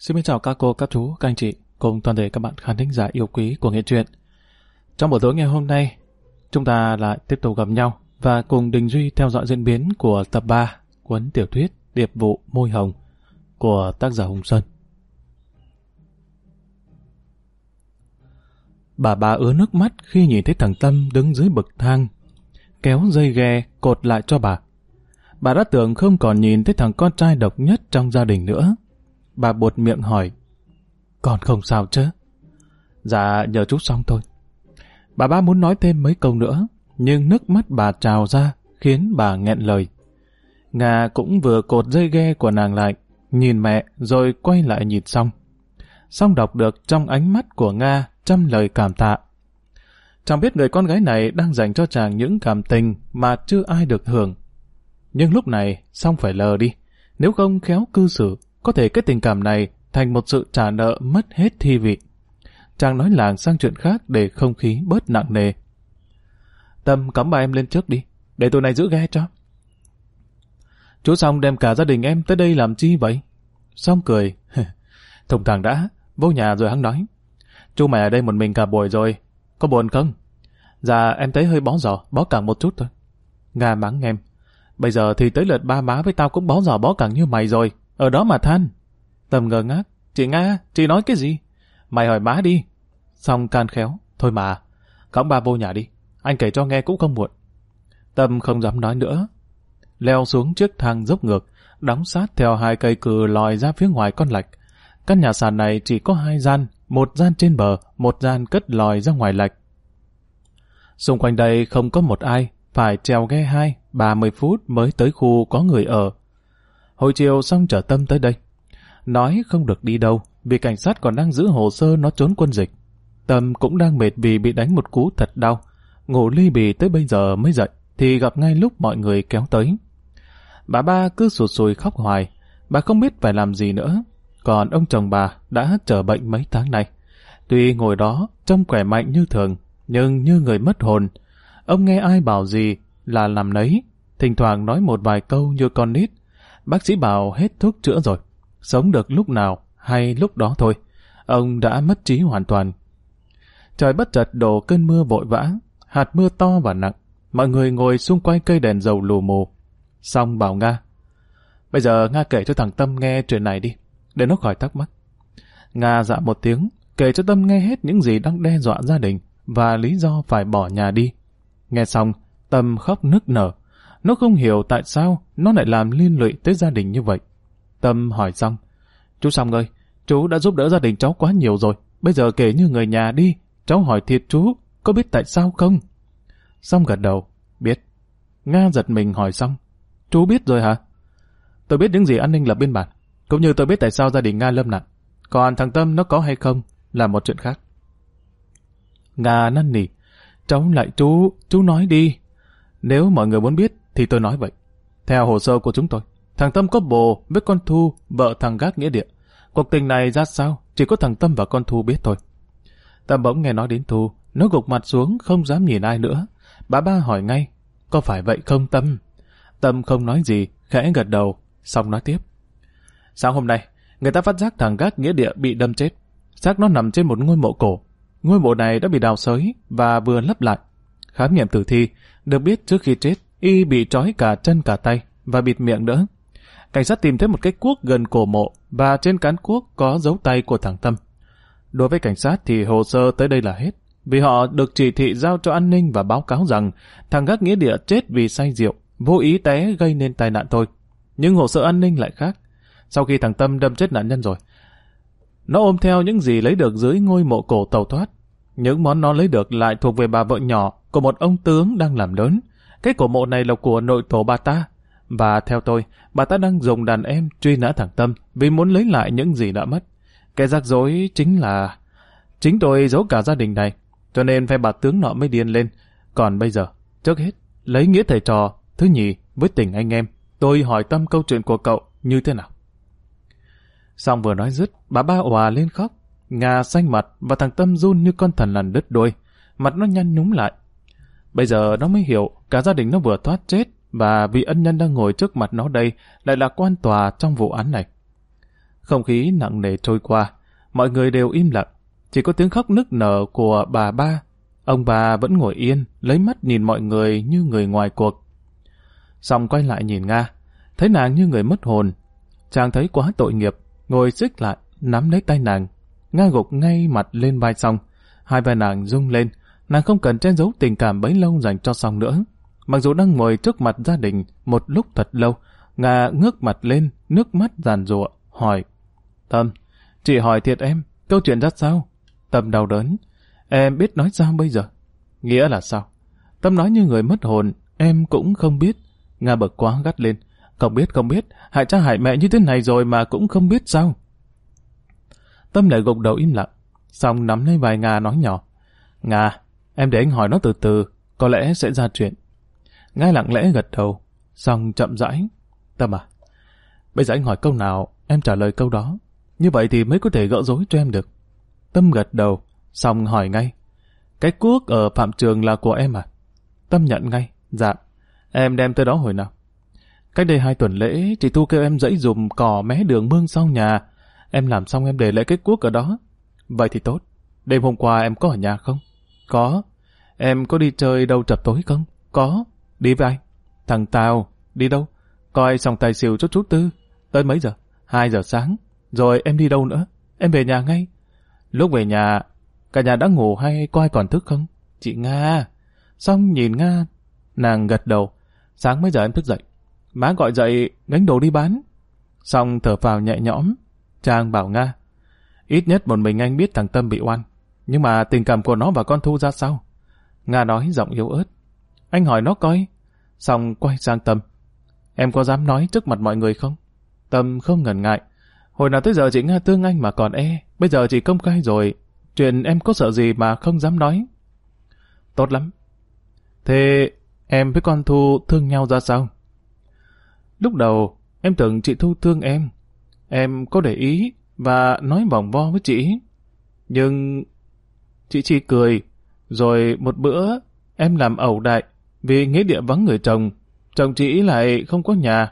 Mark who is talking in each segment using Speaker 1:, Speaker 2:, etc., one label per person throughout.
Speaker 1: Xin chào các cô, các chú, các anh chị cùng toàn thể các bạn khán thính giả yêu quý của Nghệ Truyện. Trong buổi tối ngày hôm nay, chúng ta lại tiếp tục gặp nhau và cùng Đình Duy theo dõi diễn biến của tập 3 cuốn tiểu thuyết Điệp vụ Môi Hồng của tác giả Hùng Sơn. Bà ứa nước mắt khi nhìn thấy thằng Tâm đứng dưới bậc thang, kéo dây ghe cột lại cho bà. Bà đã tưởng không còn nhìn thấy thằng con trai độc nhất trong gia đình nữa. Bà buột miệng hỏi, con không sao chứ? Dạ, nhờ chú xong thôi. Bà ba muốn nói thêm mấy câu nữa, nhưng nước mắt bà trào ra, khiến bà nghẹn lời. Nga cũng vừa cột dây ghe của nàng lại, nhìn mẹ rồi quay lại nhìn Song. Song đọc được trong ánh mắt của Nga trăm lời cảm tạ. Chàng biết người con gái này đang dành cho chàng những cảm tình mà chưa ai được hưởng. Nhưng lúc này Song phải lờ đi, nếu không khéo cư xử, có thể cái tình cảm này thành một sự trả nợ mất hết thi vị. Chàng nói làng sang chuyện khác để không khí bớt nặng nề. Tâm cõng bà em lên trước đi, để tụi này giữ ghe cho. Chú Song đem cả gia đình em tới đây làm chi vậy? Song cười. Thùng thẳng đã, vô nhà rồi hắn nói. Chú mày ở đây một mình cả buổi rồi, có buồn không? Dạ em thấy hơi bó giò, bó cẳng một chút thôi. Nga mắng em. Bây giờ thì tới lượt ba má với tao cũng bó giò bó cẳng như mày rồi, ở đó mà than. Tâm ngơ ngác. Chị Nga, chị nói cái gì? Mày hỏi má đi. Xong can khéo. Thôi mà, cõng ba vô nhà đi, anh kể cho nghe cũng không muộn. Tâm không dám nói nữa. Leo xuống chiếc thang dốc ngược, đóng sát theo hai cây cừ lòi ra phía ngoài con lạch. Căn nhà sàn này chỉ có hai gian, một gian trên bờ, một gian cất lòi ra ngoài lạch. Xung quanh đây không có một ai, phải trèo ghe 30 phút mới tới khu có người ở. Hồi chiều Xong chở Tâm tới đây. Nói không được đi đâu, vì cảnh sát còn đang giữ hồ sơ nó trốn quân dịch. Tâm cũng đang mệt vì bị đánh một cú thật đau. Ngủ ly bì tới bây giờ mới dậy, thì gặp ngay lúc mọi người kéo tới. Bà ba cứ sụt sùi khóc hoài, bà không biết phải làm gì nữa. Còn ông chồng bà đã trở bệnh mấy tháng nay. Tuy ngồi đó trông khỏe mạnh như thường, nhưng như người mất hồn. Ông nghe ai bảo gì là làm nấy, thỉnh thoảng nói một vài câu như con nít. Bác sĩ bảo hết thuốc chữa rồi, sống được lúc nào hay lúc đó thôi. Ông đã mất trí hoàn toàn. Trời bất chợt đổ cơn mưa vội vã, hạt mưa to và nặng. Mọi người ngồi xung quanh cây đèn dầu lù mù. Xong bảo Nga, bây giờ Nga kể cho thằng Tâm nghe chuyện này đi, để nó khỏi thắc mắc. Nga dạ một tiếng, kể cho Tâm nghe hết những gì đang đe dọa gia đình và lý do phải bỏ nhà đi. Nghe xong, Tâm khóc nức nở. Nó không hiểu tại sao nó lại làm liên lụy tới gia đình như vậy. Tâm hỏi xong, chú Song ơi, chú đã giúp đỡ gia đình cháu quá nhiều rồi, bây giờ kể như người nhà đi, cháu hỏi thiệt chú, có biết tại sao không? Song gật đầu, biết. Nga giật mình hỏi xong, chú biết rồi hả? Tôi biết những gì an ninh lập biên bản, cũng như tôi biết tại sao gia đình Nga lâm nạn. Còn thằng Tâm nó có hay không là một chuyện khác. Nga năn nỉ, cháu lại chú nói đi. Nếu mọi người muốn biết thì tôi nói vậy. Theo hồ sơ của chúng tôi, thằng Tâm có bồ với con Thu, vợ thằng Gác nghĩa địa. Cuộc tình này ra sao, chỉ có thằng Tâm và con Thu biết thôi. Tâm bỗng nghe nói đến Thu, nó gục mặt xuống không dám nhìn ai nữa. Bà ba hỏi ngay, có phải vậy không Tâm? Tâm không nói gì, khẽ gật đầu, xong nói tiếp. Sáng hôm nay, người ta phát giác thằng Gác nghĩa địa bị đâm chết. Xác nó nằm trên một ngôi mộ cổ. Ngôi mộ này đã bị đào xới và vừa lấp lại. Khám nghiệm tử thi, được biết trước khi chết, y bị trói cả chân cả tay và bịt miệng nữa. Cảnh sát tìm thấy một cái cuốc gần cổ mộ và trên cán cuốc có dấu tay của thằng Tâm. Đối với cảnh sát thì hồ sơ tới đây là hết, vì họ được chỉ thị giao cho an ninh và báo cáo rằng thằng Gác nghĩa địa chết vì say rượu, vô ý té gây nên tai nạn thôi. Nhưng hồ sơ an ninh lại khác. Sau khi thằng Tâm đâm chết nạn nhân rồi, nó ôm theo những gì lấy được dưới ngôi mộ cổ tẩu thoát. Những món nó lấy được lại thuộc về bà vợ nhỏ của một ông tướng đang làm lớn. Cái cổ mộ này là của nội tổ bà ta. Và theo tôi, bà ta đang dùng đàn em truy nã thằng Tâm vì muốn lấy lại những gì đã mất. Cái rắc rối chính tôi giấu cả gia đình này, cho nên phe bà tướng nọ mới điên lên. Còn bây giờ, trước hết, lấy nghĩa thầy trò, thứ nhì, với tình anh em, tôi hỏi Tâm câu chuyện của cậu như thế nào. Xong vừa nói dứt, bà ba òa lên khóc. Nga xanh mặt và thằng Tâm run như con thần lằn đứt đuôi, mặt nó nhăn nhúm lại. Bây giờ nó mới hiểu cả gia đình nó vừa thoát chết và vị ân nhân đang ngồi trước mặt nó đây lại là quan tòa trong vụ án này. Không khí nặng nề trôi qua, mọi người đều im lặng, chỉ có tiếng khóc nức nở của bà ba. Ông bà vẫn ngồi yên, lấy mắt nhìn mọi người như người ngoài cuộc. Xong quay lại nhìn Nga, thấy nàng như người mất hồn. Chàng thấy quá tội nghiệp, ngồi xích lại, nắm lấy tay nàng. Nga gục ngay mặt lên vai Song, hai vai nàng rung lên. Nàng không cần che giấu tình cảm bấy lâu dành cho Song nữa. Mặc dù đang ngồi trước mặt gia đình một lúc thật lâu, Nga ngước mặt lên, nước mắt giàn giụa, hỏi: Tâm, chị hỏi thiệt em, câu chuyện ra sao? Tâm đau đớn: Em biết nói sao bây giờ? Nghĩa là sao? Tâm nói như người mất hồn: Em cũng không biết. Nga bực quá gắt lên: Không biết, hại cha hại mẹ như thế này rồi mà cũng không biết sao? Tâm lại gục đầu im lặng, xong nắm lấy vai Nga nói nhỏ: Nga, em để anh hỏi nó từ từ, có lẽ sẽ ra chuyện. Nga lặng lẽ gật đầu, xong chậm rãi: Tâm à, bây giờ anh hỏi câu nào, em trả lời câu đó. Như vậy thì mới có thể gỡ rối cho em được. Tâm gật đầu, xong hỏi ngay: Cái cuốc ở phạm trường là của em à? Tâm nhận ngay: Dạ. Em đem tới đó hồi nào? Cách đây 2 tuần lễ, chị Thu kêu em dãy dùm cỏ mé đường mương sau nhà. Em làm xong em để lại cái cuốc ở đó. Vậy thì tốt. Đêm hôm qua em có ở nhà không? Có. Em có đi chơi đâu chập tối không? Có. Đi với ai? Thằng Tào. Đi đâu? Coi xong tài xỉu cho chú Tư. Tới mấy giờ? 2 giờ sáng. Rồi em đi đâu nữa? Em về nhà ngay. Lúc về nhà, cả nhà đã ngủ hay có ai còn thức không? Chị Nga. Xong nhìn Nga, nàng gật đầu. Sáng mấy giờ em thức dậy? Má gọi dậy gánh đồ đi bán. Xong thở phào nhẹ nhõm, chàng bảo Nga: Ít nhất một mình anh biết thằng Tâm bị oan, nhưng mà tình cảm của nó và con Thu ra sao? Nga nói giọng yếu ớt: Anh hỏi nó coi. Xong quay sang Tâm: Em có dám nói trước mặt mọi người không? Tâm không ngần ngại: Hồi nào tới giờ chị Nga thương anh mà còn bây giờ chị công khai rồi, chuyện em có sợ gì mà không dám nói? Tốt lắm. Thế em với con Thu thương nhau ra sao? Lúc đầu em tưởng chị Thu thương em có để ý và nói vòng vo với chị. Nhưng chị chỉ cười, rồi một bữa em làm ẩu đại vì nghĩa địa vắng người chồng chị lại không có nhà.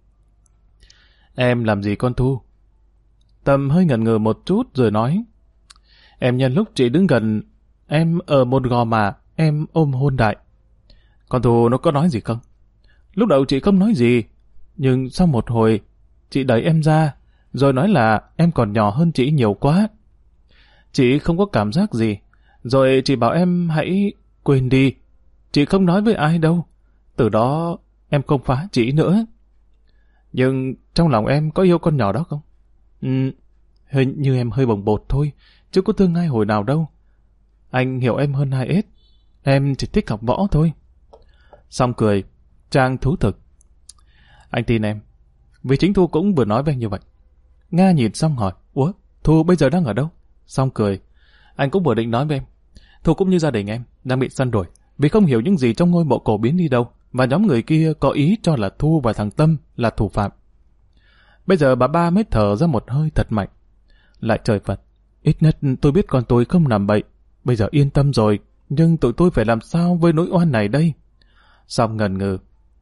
Speaker 1: Em làm gì con Thu? Tâm hơi ngần ngừ một chút rồi nói: Em nhân lúc chị đứng gần, em ở một gò mà em ôm hôn đại. Con Thu nó có nói gì không? Lúc đầu chị không nói gì, nhưng sau một hồi, chị đẩy em ra, rồi nói là em còn nhỏ hơn chị nhiều quá. Chị không có cảm giác gì, rồi chị bảo em hãy quên đi. Chị không nói với ai đâu. Từ đó em không phá chị nữa. Nhưng trong lòng em có yêu con nhỏ đó không? Hình như em hơi bồng bột thôi, chứ có thương ai hồi nào đâu. Anh hiểu em hơn ai hết. Em chỉ thích học võ thôi. Xong cười, chàng thú thực: Anh tin em, vì chính Thu cũng vừa nói với anh như vậy. Nga nhìn xong hỏi: Ủa, Thu bây giờ đang ở đâu? Xong cười: Anh cũng vừa định nói với em. Thu cũng như gia đình em, đang bị săn đuổi, vì không hiểu những gì trong ngôi mộ cổ biến đi đâu, và nhóm người kia có ý cho là Thu và thằng Tâm là thủ phạm. Bây giờ bà ba mới thở ra một hơi thật mạnh. Lại trời Phật, ít nhất tôi biết con tôi không làm bậy. Bây giờ yên tâm rồi, nhưng tụi tôi phải làm sao với nỗi oan này đây? Xong ngần ngừ: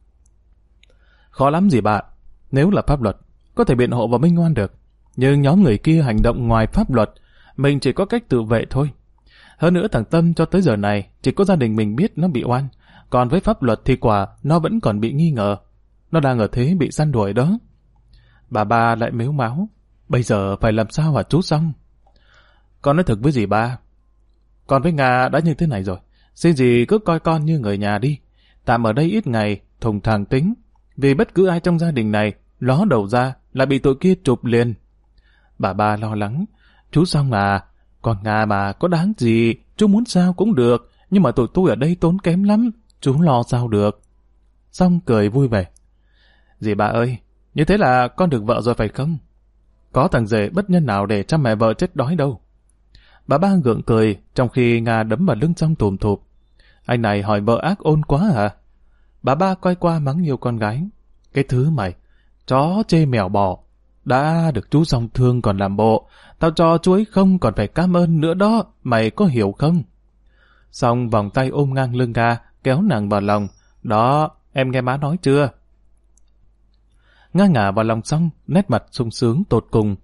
Speaker 1: Khó lắm gì bà. Nếu là pháp luật, có thể biện hộ và minh oan được. Nhưng nhóm người kia hành động ngoài pháp luật, mình chỉ có cách tự vệ thôi. Hơn nữa thằng Tâm cho tới giờ này, chỉ có gia đình mình biết nó bị oan. Còn với pháp luật thì quả, nó vẫn còn bị nghi ngờ. Nó đang ở thế bị săn đuổi đó. Bà ba lại mếu máo: Bây giờ phải làm sao hả chú Xong? Con nói thật với dì ba, con với Nga đã như thế này rồi. Xin dì cứ coi con như người nhà đi. Tạm ở đây ít ngày, thùng thàng tính. Vì bất cứ ai trong gia đình này ló đầu ra là bị tụi kia chụp liền. Bà ba lo lắng: Chú Xong à, con Nga mà có đáng gì, chú muốn sao cũng được, nhưng mà tụi tôi ở đây tốn kém lắm, chú lo sao được. Xong cười vui vẻ: Dì ba ơi, như thế là con được vợ rồi phải không? Có thằng rể bất nhân nào để cho mẹ vợ chết đói đâu. Bà ba gượng cười, trong khi Nga đấm vào lưng Xong tùm thụp: Anh này hỏi vợ ác ôn quá à? Bà ba quay qua mắng nhiều con gái: Cái thứ mày, chó chê mèo bò, đã được chú Xong thương còn làm bộ, tao cho chú ấy không còn phải cảm ơn nữa đó, mày có hiểu không? Xong vòng tay ôm ngang lưng Nga, kéo nàng vào lòng: Đó, em nghe má nói chưa? Nga ngả vào lòng Xong, nét mặt sung sướng tột cùng.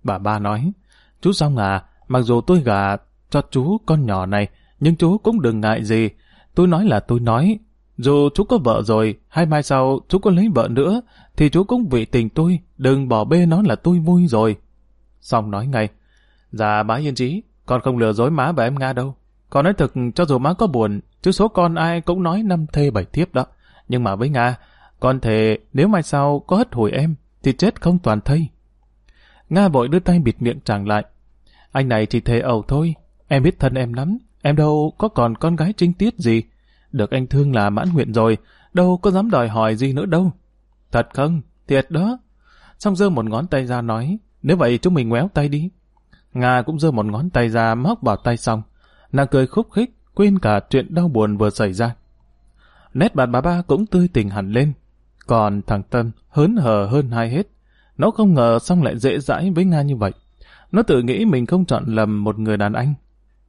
Speaker 1: Bà ba nói, chú Song à, mặc dù tôi gả cho chú con nhỏ này, nhưng chú cũng đừng ngại gì. Tôi nói là tôi nói, dù chú có vợ rồi, hay mai sau chú có lấy vợ nữa, thì chú cũng vì tình tôi, đừng bỏ bê nó là tôi vui rồi. Song nói ngay, dạ má yên trí, con không lừa dối má và em Nga đâu. Con nói thực, cho dù má có buồn, chứ số con ai cũng nói 5 thê 7 thiếp đó. Nhưng mà với Nga, con thề nếu mai sau có hất hủi em, thì chết không toàn thây. Nga vội đưa tay bịt miệng chàng lại. Anh này chỉ thề ẩu thôi, em biết thân em lắm, em đâu có còn con gái trinh tiết gì. Được anh thương là mãn nguyện rồi, đâu có dám đòi hỏi gì nữa đâu. Thật không? Thiệt đó. Xong giơ một ngón tay ra nói, nếu vậy chúng mình ngoéo tay đi. Nga cũng giơ một ngón tay ra móc vào tay Song. Nàng cười khúc khích, quên cả chuyện đau buồn vừa xảy ra. Nét mặt bà ba cũng tươi tỉnh hẳn lên. Còn thằng Tâm hớn hở hơn hai hết. Nó không ngờ Song lại dễ dãi với Nga như vậy. Nó tự nghĩ mình không chọn lầm một người đàn anh.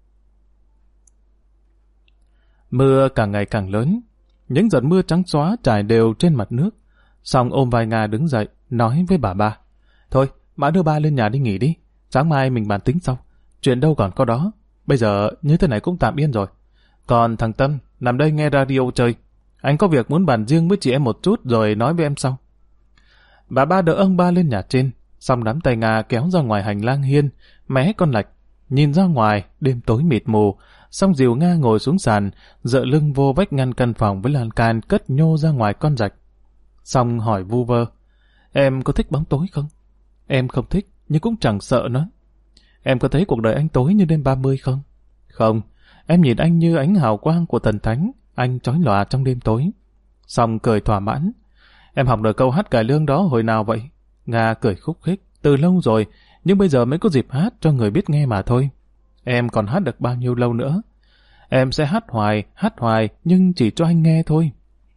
Speaker 1: Mưa càng ngày càng lớn. Những giọt mưa trắng xóa trải đều trên mặt nước. Song ôm vai Nga đứng dậy, nói với bà ba. Thôi, bà đưa ba lên nhà đi nghỉ đi. Sáng mai mình bàn tính sau. Chuyện đâu còn có đó. Bây giờ như thế này cũng tạm yên rồi. Còn thằng Tâm, nằm đây nghe radio chơi. Anh có việc muốn bàn riêng với chị em một chút rồi nói với em sau. Bà ba đỡ ông ba lên nhà trên. Xong nắm tay Nga kéo ra ngoài hành lang hiên, mé con lạch. Nhìn ra ngoài, đêm tối mịt mù. Xong dìu Nga ngồi xuống sàn, dựa lưng vô vách ngăn căn phòng với lan can cất nhô ra ngoài con rạch. Xong hỏi vu vơ, em có thích bóng tối không? Em không thích, nhưng cũng chẳng sợ nó. Em có thấy cuộc đời anh tối như đêm 30 không? Không, em nhìn anh như ánh hào quang của thần thánh, anh chói lòa trong đêm tối. Xong cười thỏa mãn. Em học được câu hát cải lương đó hồi nào vậy? Nga cười khúc khích, từ lâu rồi, nhưng bây giờ mới có dịp hát cho người biết nghe mà thôi. Em còn hát được bao nhiêu lâu nữa? Em sẽ hát hoài, nhưng chỉ cho anh nghe thôi.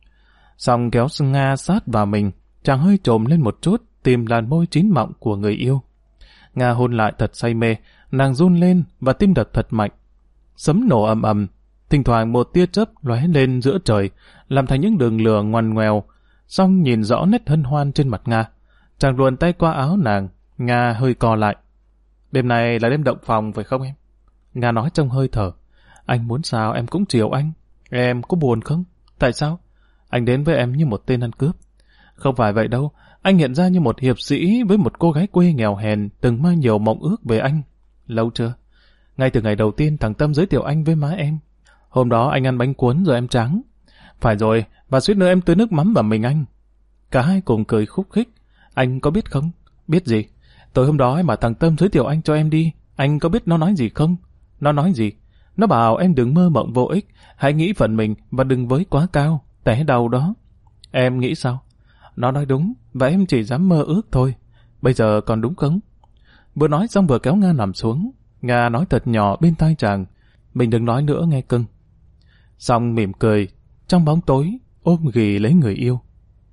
Speaker 1: Xong kéo Nga sát vào mình, chàng hơi trồm lên một chút, tìm làn môi chín mọng của người yêu. Nga hôn lại thật say mê, nàng run lên và tim đập thật mạnh. Sấm nổ ầm ầm, thỉnh thoảng một tia chớp lóe lên giữa trời, làm thành những đường lửa ngoằn ngoèo. Xong nhìn rõ nét hân hoan trên mặt Nga. Chàng luồn tay qua áo nàng, Nga hơi co lại. Đêm này là đêm động phòng phải không em? Nga nói trong hơi thở. Anh muốn sao em cũng chiều anh. Em có buồn không? Tại sao? Anh đến với em như một tên ăn cướp. Không phải vậy đâu. Anh hiện ra như một hiệp sĩ với một cô gái quê nghèo hèn từng mang nhiều mộng ước về anh. Lâu chưa? Ngay từ ngày đầu tiên thằng Tâm giới thiệu anh với má em. Hôm đó anh ăn bánh cuốn rồi em trắng. Phải rồi, và suýt nữa em tưới nước mắm vào mình anh. Cả hai cùng cười khúc khích. Anh có biết không? Biết gì? Tối hôm đó mà thằng Tâm giới thiệu anh cho em đi. Anh có biết nó nói gì không? Nó nói gì? Nó bảo em đừng mơ mộng vô ích, hãy nghĩ phần mình và đừng với quá cao, té đầu đó. Em nghĩ sao? Nó nói đúng, và em chỉ dám mơ ước thôi. Bây giờ còn đúng không? Vừa nói xong vừa kéo Nga nằm xuống. Nga nói thật nhỏ bên tai chàng. Mình đừng nói nữa nghe cưng. Xong mỉm cười, trong bóng tối, ôm ghì lấy người yêu.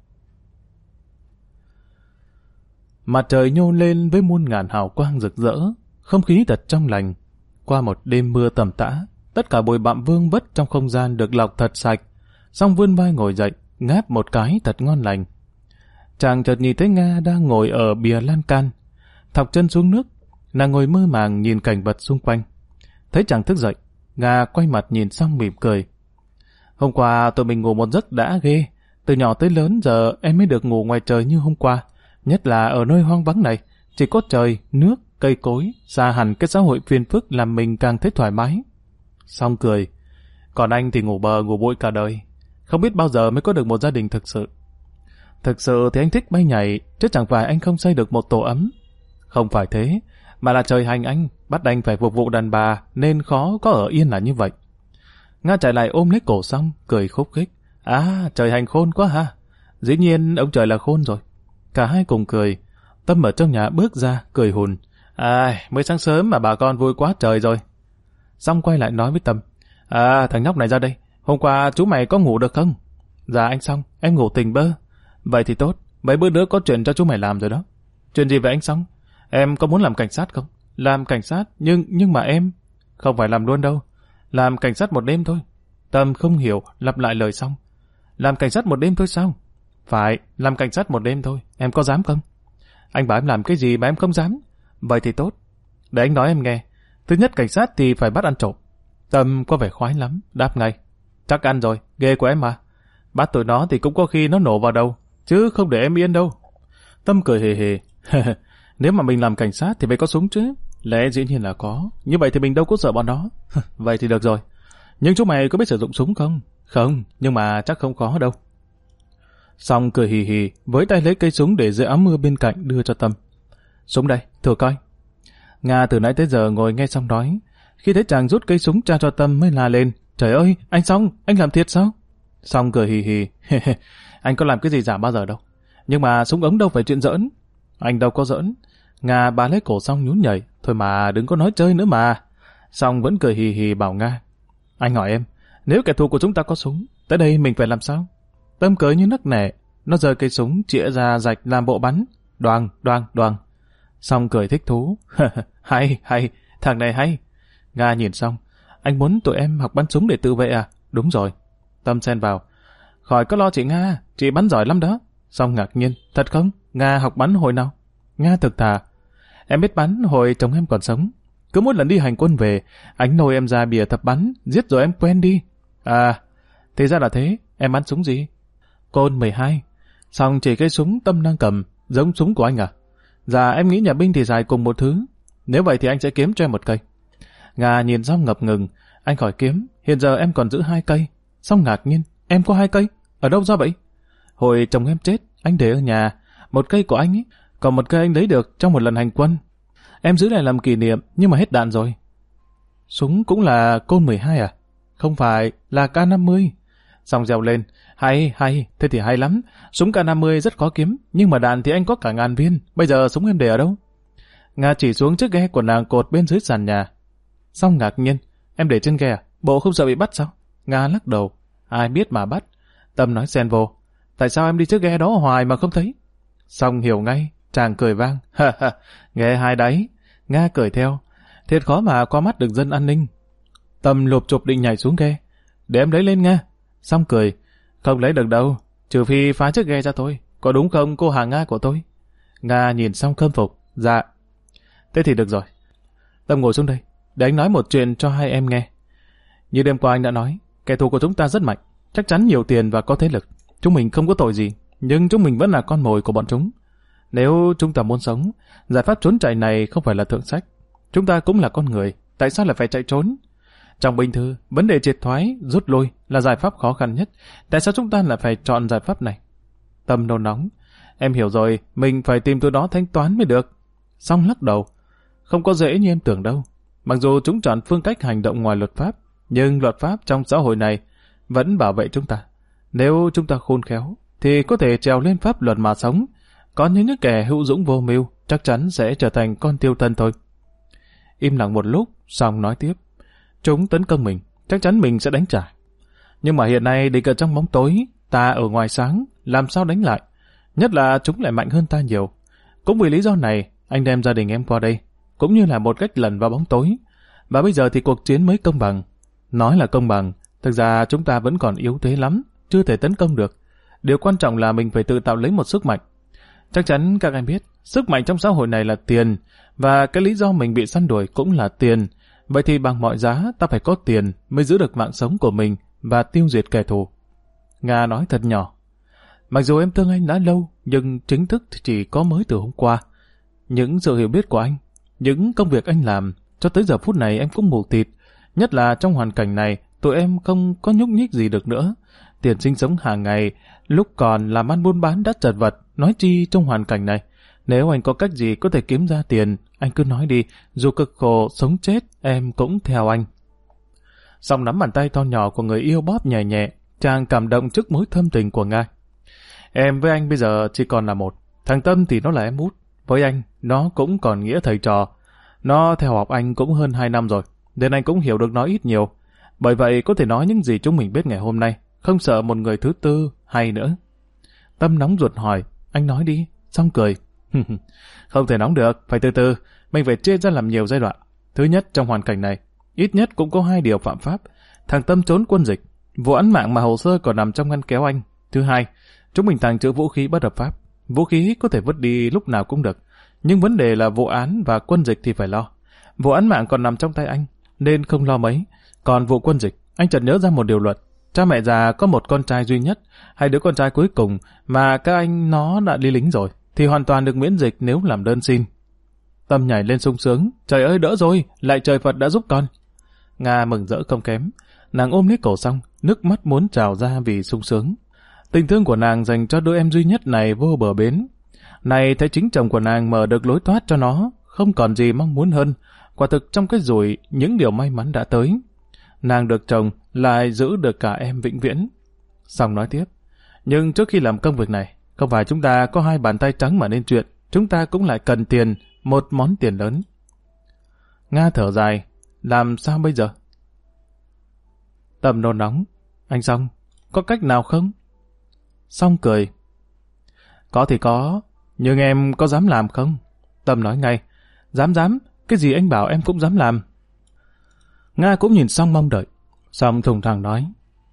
Speaker 1: Mặt trời nhô lên với muôn ngàn hào quang rực rỡ, không khí thật trong lành. Qua một đêm mưa tầm tã, tất cả bụi bặm vương vất trong không gian được lọc thật sạch. Xong vươn vai ngồi dậy, ngáp một cái thật ngon lành. Chàng chợt nhìn thấy Nga đang ngồi ở bìa lan can, thọc chân xuống nước. Nàng ngồi mơ màng nhìn cảnh vật xung quanh. Thấy chàng thức dậy, Nga quay mặt nhìn xong mỉm cười. Hôm qua tụi mình ngủ một giấc đã ghê. Từ nhỏ tới lớn giờ em mới được ngủ ngoài trời như hôm qua. Nhất là ở nơi hoang vắng này, chỉ có trời, nước, cây cối, xa hẳn cái xã hội phiền phức làm mình càng thấy thoải mái. Xong cười. Còn anh thì ngủ bờ ngủ bụi cả đời. Không biết bao giờ mới có được một gia đình thực sự. Thực sự thì anh thích bay nhảy, chứ chẳng phải anh không xây được một tổ ấm. Không phải thế, mà là trời hành anh, bắt anh phải phục vụ đàn bà, nên khó có ở yên là như vậy. Nga chạy lại ôm lấy cổ Xong, cười khúc khích. À, trời hành khôn quá ha. Dĩ nhiên ông trời là khôn rồi. Cả hai cùng cười. Tâm ở trong nhà bước ra, cười hùn. À, mới sáng sớm mà bà con vui quá trời rồi. Xong quay lại nói với Tâm. À, thằng nhóc này ra đây. Hôm qua chú mày có ngủ được không? Dạ anh Xong, em ngủ tỉnh bơ. Vậy thì tốt, mấy bữa nữa có chuyện cho chú mày làm rồi đó. Chuyện gì vậy anh Xong? Em có muốn làm cảnh sát không? Làm cảnh sát, nhưng mà em... Không phải làm luôn đâu. Làm cảnh sát một đêm thôi. Tâm không hiểu, lặp lại lời Xong. Làm cảnh sát một đêm thôi sao? Phải, làm cảnh sát một đêm thôi. Em có dám không? Anh bảo em làm cái gì mà em không dám? Vậy thì tốt. Để anh nói em nghe. Thứ nhất, cảnh sát thì phải bắt ăn trộm. Tâm có vẻ khoái lắm, đáp ngay. Chắc ăn rồi, ghê của em mà. Bắt tụi nó thì cũng có khi nó nổ vào đầu, chứ không để em yên đâu. Tâm cười hề hề. Nếu mà mình làm cảnh sát thì phải có súng chứ. Lẽ dĩ nhiên là có. Như vậy thì mình đâu có sợ bọn nó. Vậy thì được rồi. Nhưng chúng mày có biết sử dụng súng không? Không, nhưng mà chắc không có đâu. Xong cười hì hì, với tay lấy cây súng để dưới áo mưa bên cạnh đưa cho Tâm. Súng đây, thử coi. Nga từ nãy tới giờ ngồi nghe xong nói. Khi thấy chàng rút cây súng tra cho Tâm mới la lên. Trời ơi, anh Song, anh làm thiệt sao? Song cười hì hì. Anh có làm cái gì giả bao giờ đâu. Nhưng mà súng ống đâu phải chuyện giỡn. Anh đâu có giỡn. Nga bá lấy cổ Song nhún nhảy. Thôi mà đừng có nói chơi nữa mà. Song vẫn cười hì hì bảo Nga. Anh hỏi em, nếu kẻ thù của chúng ta có súng, tới đây mình phải làm sao? Tâm cười như nấc nẻ. Nó giơ cây súng chĩa ra rạch làm bộ bắn. Đoàng, đoàng, đoàng. Song cười thích thú. Hay, hay, thằng này hay. Nga nhìn Song. Anh muốn tụi em học bắn súng để tự vệ à? Đúng rồi. Tâm xen vào. Khỏi có lo chị Nga, chị bắn giỏi lắm đó. Song ngạc nhiên. Thật không? Nga học bắn hồi nào? Nga thực thà. Em biết bắn hồi chồng em còn sống. Cứ mỗi lần đi hành quân về, anh nôi em ra bìa tập bắn, giết rồi em quen đi. À, thì ra là thế. Em bắn súng gì? Côn 12. Song chỉ cái súng Tâm đang cầm, giống súng của anh à? Dạ em nghĩ nhà binh thì dài cùng một thứ. Nếu vậy thì anh sẽ kiếm cho em một cây. Nga nhìn Song ngập ngừng. Anh khỏi kiếm, hiện giờ em còn giữ 2 cây. Song ngạc nhiên, em có 2 cây? Ở đâu ra vậy? Hồi chồng em chết, anh để ở nhà. 1 cây của anh ấy, còn 1 cây anh lấy được trong một lần hành quân. Em giữ lại làm kỷ niệm, nhưng mà hết đạn rồi. Súng cũng là Côn 12 à? Không phải, là K50. Song reo lên. Hay, hay, thế thì hay lắm. Súng K50 rất khó kiếm, nhưng mà đạn thì anh có cả 1000 viên. Bây giờ súng em để ở đâu? Nga chỉ xuống chiếc ghe của nàng cột bên dưới sàn nhà. Song ngạc nhiên. Em để trên ghe à? Bộ không sợ bị bắt sao? Nga lắc đầu. Ai biết mà bắt. Tâm nói xen vô. Tại sao em đi chiếc ghe đó hoài mà không thấy? Song hiểu ngay. Chàng cười vang. Nghe hai đấy. Nga cười theo. Thiệt khó mà qua mắt được dân an ninh. Tâm lụp chụp định nhảy xuống ghe. Để em lấy lên Nga. Song cười. Không lấy được đâu. Trừ phi phá chiếc ghe ra thôi. Có đúng không cô hàng Nga của tôi? Nga nhìn Song khâm phục. Dạ. Thế thì được rồi. Tâm ngồi xuống đây. Để anh nói một chuyện cho hai em nghe. Như đêm qua anh đã nói, kẻ thù của chúng ta rất mạnh. Chắc chắn nhiều tiền và có thế lực. Chúng mình không có tội gì. Nhưng chúng mình vẫn là con mồi của bọn chúng. Nếu chúng ta muốn sống, giải pháp trốn chạy này không phải là thượng sách. Chúng ta cũng là con người, tại sao lại phải chạy trốn? Trong binh thư, vấn đề triệt thoái, rút lui là giải pháp khó khăn nhất. Tại sao chúng ta lại phải chọn giải pháp này? Tâm nôn nóng. Em hiểu rồi, mình phải tìm từ đó thanh toán mới được. Song lắc đầu. Không có dễ như em tưởng đâu. Mặc dù chúng chọn phương cách hành động ngoài luật pháp, nhưng luật pháp trong xã hội này vẫn bảo vệ chúng ta. Nếu chúng ta khôn khéo, thì có thể trèo lên pháp luật mà sống. Có những kẻ hữu dũng vô mưu chắc chắn sẽ trở thành con tiêu thân thôi. Im lặng một lúc, xong nói tiếp. Chúng tấn công mình, chắc chắn mình sẽ đánh trả. Nhưng mà hiện nay địch ở trong bóng tối, ta ở ngoài sáng, làm sao đánh lại? Nhất là chúng lại mạnh hơn ta nhiều. Cũng vì lý do này, anh đem gia đình em qua đây, cũng như là một cách lẩn vào bóng tối. Và bây giờ thì cuộc chiến mới công bằng. Nói là công bằng, thực ra chúng ta vẫn còn yếu thế lắm, chưa thể tấn công được. Điều quan trọng là mình phải tự tạo lấy một sức mạnh. Chắc chắn các anh biết, sức mạnh trong xã hội này là tiền, và cái lý do mình bị săn đuổi cũng là tiền. Vậy thì bằng mọi giá ta phải có tiền mới giữ được mạng sống của mình và tiêu diệt kẻ thù. Nga nói thật nhỏ. Mặc dù em thương anh đã lâu, nhưng chính thức thì chỉ có mới từ hôm qua. Những sự hiểu biết của anh, những công việc anh làm, cho tới giờ phút này em cũng mù tịt. Nhất là trong hoàn cảnh này, tụi em không có nhúc nhích gì được nữa. Tiền sinh sống hàng ngày, lúc còn làm ăn buôn bán đã chật vật, nói chi trong hoàn cảnh này. Nếu anh có cách gì có thể kiếm ra tiền, anh cứ nói đi, dù cực khổ, sống chết, em cũng theo anh. Song nắm bàn tay to nhỏ của người yêu bóp nhẹ nhẹ, chàng cảm động trước mối thâm tình của Nga. Em với anh bây giờ chỉ còn là một. Thằng Tâm thì nó là em út. Với anh, nó cũng còn nghĩa thầy trò. Nó theo học anh cũng hơn 2 năm rồi, nên anh cũng hiểu được nó ít nhiều. Bởi vậy có thể nói những gì chúng mình biết ngày hôm nay, không sợ một người thứ tư hay nữa. Tâm nóng ruột hỏi, anh nói đi, xong cười. Không thể nóng được, phải từ từ, mình phải chia ra làm nhiều giai đoạn. Thứ nhất, trong hoàn cảnh này, ít nhất cũng có 2 điều phạm pháp. Thằng Tâm trốn quân dịch, vụ án mạng mà hồ sơ còn nằm trong ngăn kéo anh. Thứ hai, chúng mình tàng trữ vũ khí bất hợp pháp. Vũ khí có thể vứt đi lúc nào cũng được. Nhưng vấn đề là vụ án và quân dịch thì phải lo. Vụ án mạng còn nằm trong tay anh, nên không lo mấy. Còn vụ quân dịch, anh chợt nhớ ra một điều luật. Cha mẹ già có một con trai duy nhất, hay đứa con trai cuối cùng mà các anh nó đã đi lính rồi, thì hoàn toàn được miễn dịch nếu làm đơn xin. Tâm nhảy lên sung sướng, trời ơi đỡ rồi, lại trời Phật đã giúp con. Nga mừng rỡ không kém, nàng ôm lấy cổ xong, nước mắt muốn trào ra vì sung sướng. Tình thương của nàng dành cho đứa em duy nhất này vô bờ bến. Này thấy chính chồng của nàng mở được lối thoát cho nó, không còn gì mong muốn hơn. Quả thực trong cái rủi, những điều may mắn đã tới. Nàng được chồng, lại giữ được cả em vĩnh viễn. Xong nói tiếp, nhưng trước khi làm công việc này, không phải chúng ta có hai bàn tay trắng mà nên chuyện, chúng ta cũng lại cần tiền, một món tiền lớn. Nga thở dài, làm sao bây giờ? Tâm nôn nóng, anh Song, có cách nào không? Song cười, có thì có, nhưng em có dám làm không? Tâm nói ngay, dám, cái gì anh bảo em cũng dám làm. Nga cũng nhìn Song mong đợi, Song thùng thẳng nói,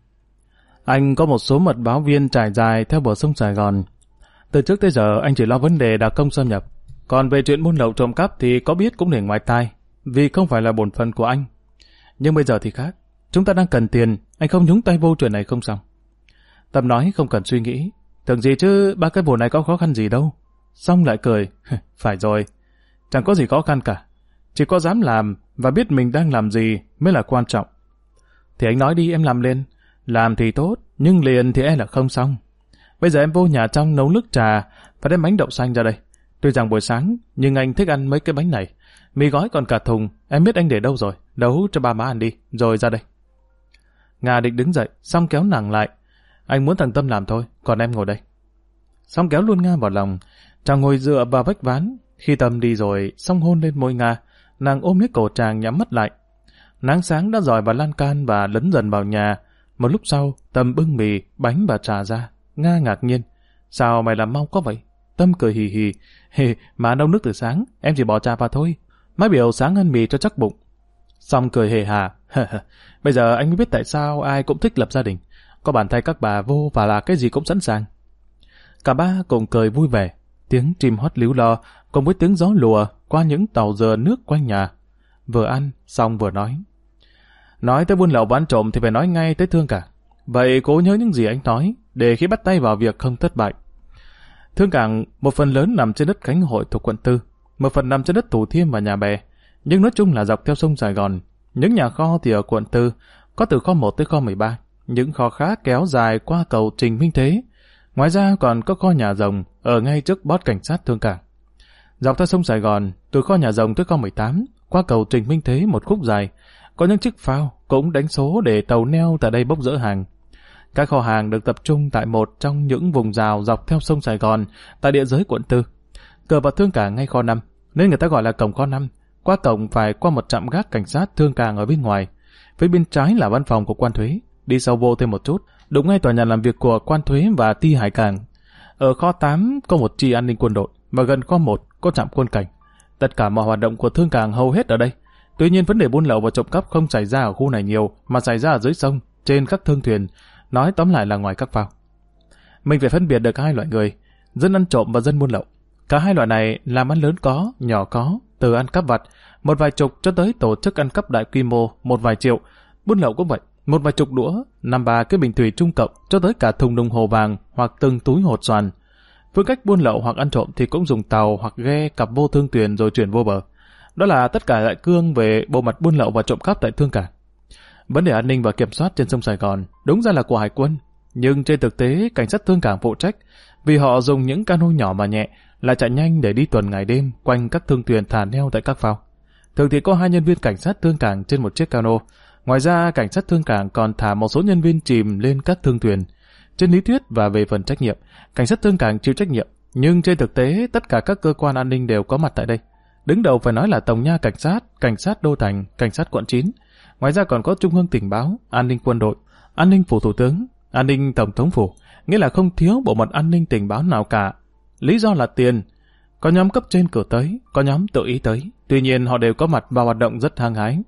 Speaker 1: anh có một số mật báo viên trải dài theo bờ sông Sài Gòn. Từ trước tới giờ anh chỉ lo vấn đề đặc công xâm nhập, còn về chuyện buôn lậu trộm cắp thì có biết cũng để ngoài tai, vì không phải là bổn phận của anh. Nhưng bây giờ thì khác, chúng ta đang cần tiền, anh không nhúng tay vô chuyện này không xong. Tâm nói không cần suy nghĩ, tưởng gì chứ ba cái vụ này có khó khăn gì đâu. Xong lại cười, phải rồi, chẳng có gì khó khăn cả, chỉ có dám làm và biết mình đang làm gì mới là quan trọng. Thì anh nói đi em làm lên, làm thì tốt, nhưng liền thì là không xong. Bây giờ em vô nhà trong nấu nước trà và đem bánh đậu xanh ra đây. Tuy rằng buổi sáng, nhưng anh thích ăn mấy cái bánh này. Mì gói còn cả thùng, em biết anh để đâu rồi, nấu cho ba má ăn đi, rồi ra đây. Nga định đứng dậy, Song kéo nàng lại. Anh muốn thằng Tâm làm thôi, còn em ngồi đây. Song kéo luôn Nga vào lòng, chàng ngồi dựa vào vách ván. Khi Tâm đi rồi, Song hôn lên môi Nga, nàng ôm lấy cổ chàng nhắm mắt lại. Nắng sáng đã dọi vào lan can và lấn dần vào nhà. Một lúc sau, Tâm bưng mì, bánh và trà ra. Nga ngạc nhiên, sao mày làm mau quá vậy? Tâm cười hì hì, mà nấu nước từ sáng, em chỉ bỏ trà vào thôi. Má biểu sáng ăn mì cho chắc bụng. Xong cười hề hà, bây giờ anh mới biết tại sao ai cũng thích lập gia đình. Có bàn tay các bà vô và là cái gì cũng sẵn sàng. Cả ba cùng cười vui vẻ, tiếng chim hót líu lo cùng với tiếng gió lùa qua những tàu dừa nước quanh nhà. Vừa ăn, xong vừa nói. Nói tới buôn lậu bán trộm thì phải nói ngay tới Thương Cảng. Vậy cố nhớ những gì anh nói, để khi bắt tay vào việc không thất bại. Thương Cảng một phần lớn nằm trên đất Khánh Hội thuộc quận 4, một phần nằm trên đất Thủ Thiêm và Nhà Bè, nhưng nói chung là dọc theo sông Sài Gòn. Những nhà kho thì ở quận 4, có từ kho 1 tới kho 13, những kho khác kéo dài qua cầu Trình Minh Thế. Ngoài ra còn có kho nhà rồng ở ngay trước bót cảnh sát Thương Cảng. Dọc theo sông Sài Gòn, từ kho nhà rồng tới kho 18, qua cầu Trình Minh Thế một khúc dài, có những chiếc phao cũng đánh số để tàu neo tại đây bốc dỡ hàng. Các kho hàng được tập trung tại một trong những vùng rào dọc theo sông Sài Gòn, tại địa giới quận 4. Cửa vào Thương Cảng ngay kho 5, nên người ta gọi là cổng kho 5. Qua cổng phải qua một trạm gác cảnh sát Thương Cảng ở bên ngoài. Phía bên trái là văn phòng của quan thuế. Đi sâu vô thêm một chút, đúng ngay tòa nhà làm việc của quan thuế và ty hải cảng. Ở kho 8 có một chi an ninh quân đội, và gần kho 1 có trạm quân cảnh. Tất cả mọi hoạt động của Thương Cảng hầu hết ở đây. Tuy nhiên vấn đề buôn lậu và trộm cắp không xảy ra ở khu này nhiều, mà xảy ra ở dưới sông, trên các thương thuyền. Nói tóm lại là ngoài các phao. Mình phải phân biệt được hai loại người, dân ăn trộm và dân buôn lậu. Cả hai loại này làm ăn lớn có, nhỏ có, từ ăn cắp vặt, một vài chục cho tới tổ chức ăn cắp đại quy mô, một vài triệu. Buôn lậu cũng vậy, một vài chục đũa, 5-3 cái bình thủy trung cộng cho tới cả thùng đồng hồ vàng hoặc từng túi hột xoàn. Phương cách buôn lậu hoặc ăn trộm thì cũng dùng tàu hoặc ghe cặp vô thương thuyền rồi chuyển vô bờ. Đó là tất cả đại cương về bộ mặt buôn lậu và trộm cắp tại Thương Cảng. Vấn đề an ninh và kiểm soát trên sông Sài Gòn đúng ra là của Hải quân, nhưng trên thực tế cảnh sát Thương Cảng phụ trách, vì họ dùng những cano nhỏ mà nhẹ, là chạy nhanh để đi tuần ngày đêm quanh các thương thuyền thả neo tại các phao. Thường thì có 2 nhân viên cảnh sát Thương Cảng trên một chiếc cano. Ngoài ra cảnh sát Thương Cảng còn thả một số nhân viên chìm lên các thương thuyền. Trên lý thuyết và về phần trách nhiệm, cảnh sát Thương Cảng chịu trách nhiệm, nhưng trên thực tế tất cả các cơ quan an ninh đều có mặt tại đây. Đứng đầu phải nói là Tổng nha cảnh sát Đô Thành, cảnh sát quận 9. Ngoài ra còn có Trung ương tình báo, an ninh quân đội, an ninh phủ thủ tướng, an ninh tổng thống phủ, nghĩa là không thiếu bộ mật an ninh tình báo nào cả. Lý do là tiền. Có nhóm cấp trên cử tới, có nhóm tự ý tới, tuy nhiên họ đều có mặt và hoạt động rất hăng hái.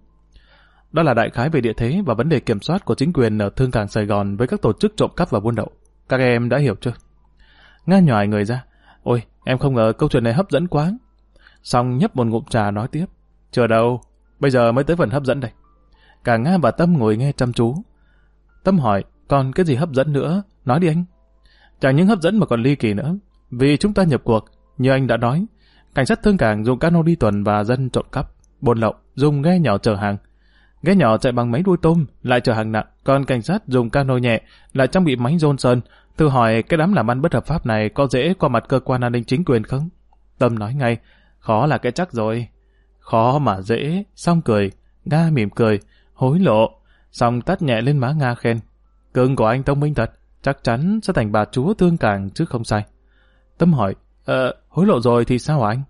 Speaker 1: Đó là đại khái về địa thế và vấn đề kiểm soát của chính quyền ở Thương Cảng Sài Gòn với các tổ chức trộm cắp và buôn lậu. Các em đã hiểu chưa? Nga nhòi người ra. Ôi, em không ngờ câu chuyện này hấp dẫn quá. Xong nhấp một ngụm trà nói tiếp. Chưa đâu, bây giờ mới tới phần hấp dẫn đây. Cả Nga và Tâm ngồi nghe chăm chú. Tâm hỏi, còn cái gì hấp dẫn nữa? Nói đi anh. Chẳng những hấp dẫn mà còn ly kỳ nữa. Vì chúng ta nhập cuộc, như anh đã nói, cảnh sát Thương Cảng dùng cano đi tuần và dân trộm cắp, buôn lậu, dùng ghe nhỏ chở hàng. Ghe nhỏ chạy bằng máy đuôi tôm, lại chở hàng nặng, còn cảnh sát dùng cano nhẹ, lại trang bị máy Johnson. Thử hỏi cái đám làm ăn bất hợp pháp này có dễ qua mặt cơ quan an ninh chính quyền không? Tâm nói ngay, khó là cái chắc rồi. Khó mà dễ, xong cười. Nga mỉm cười, hối lộ, xong tát nhẹ lên má Nga khen. Cưng của anh thông minh thật, chắc chắn sẽ thành bà chúa Thương Cảng chứ không sai. Tâm hỏi, hối lộ rồi thì sao hả anh?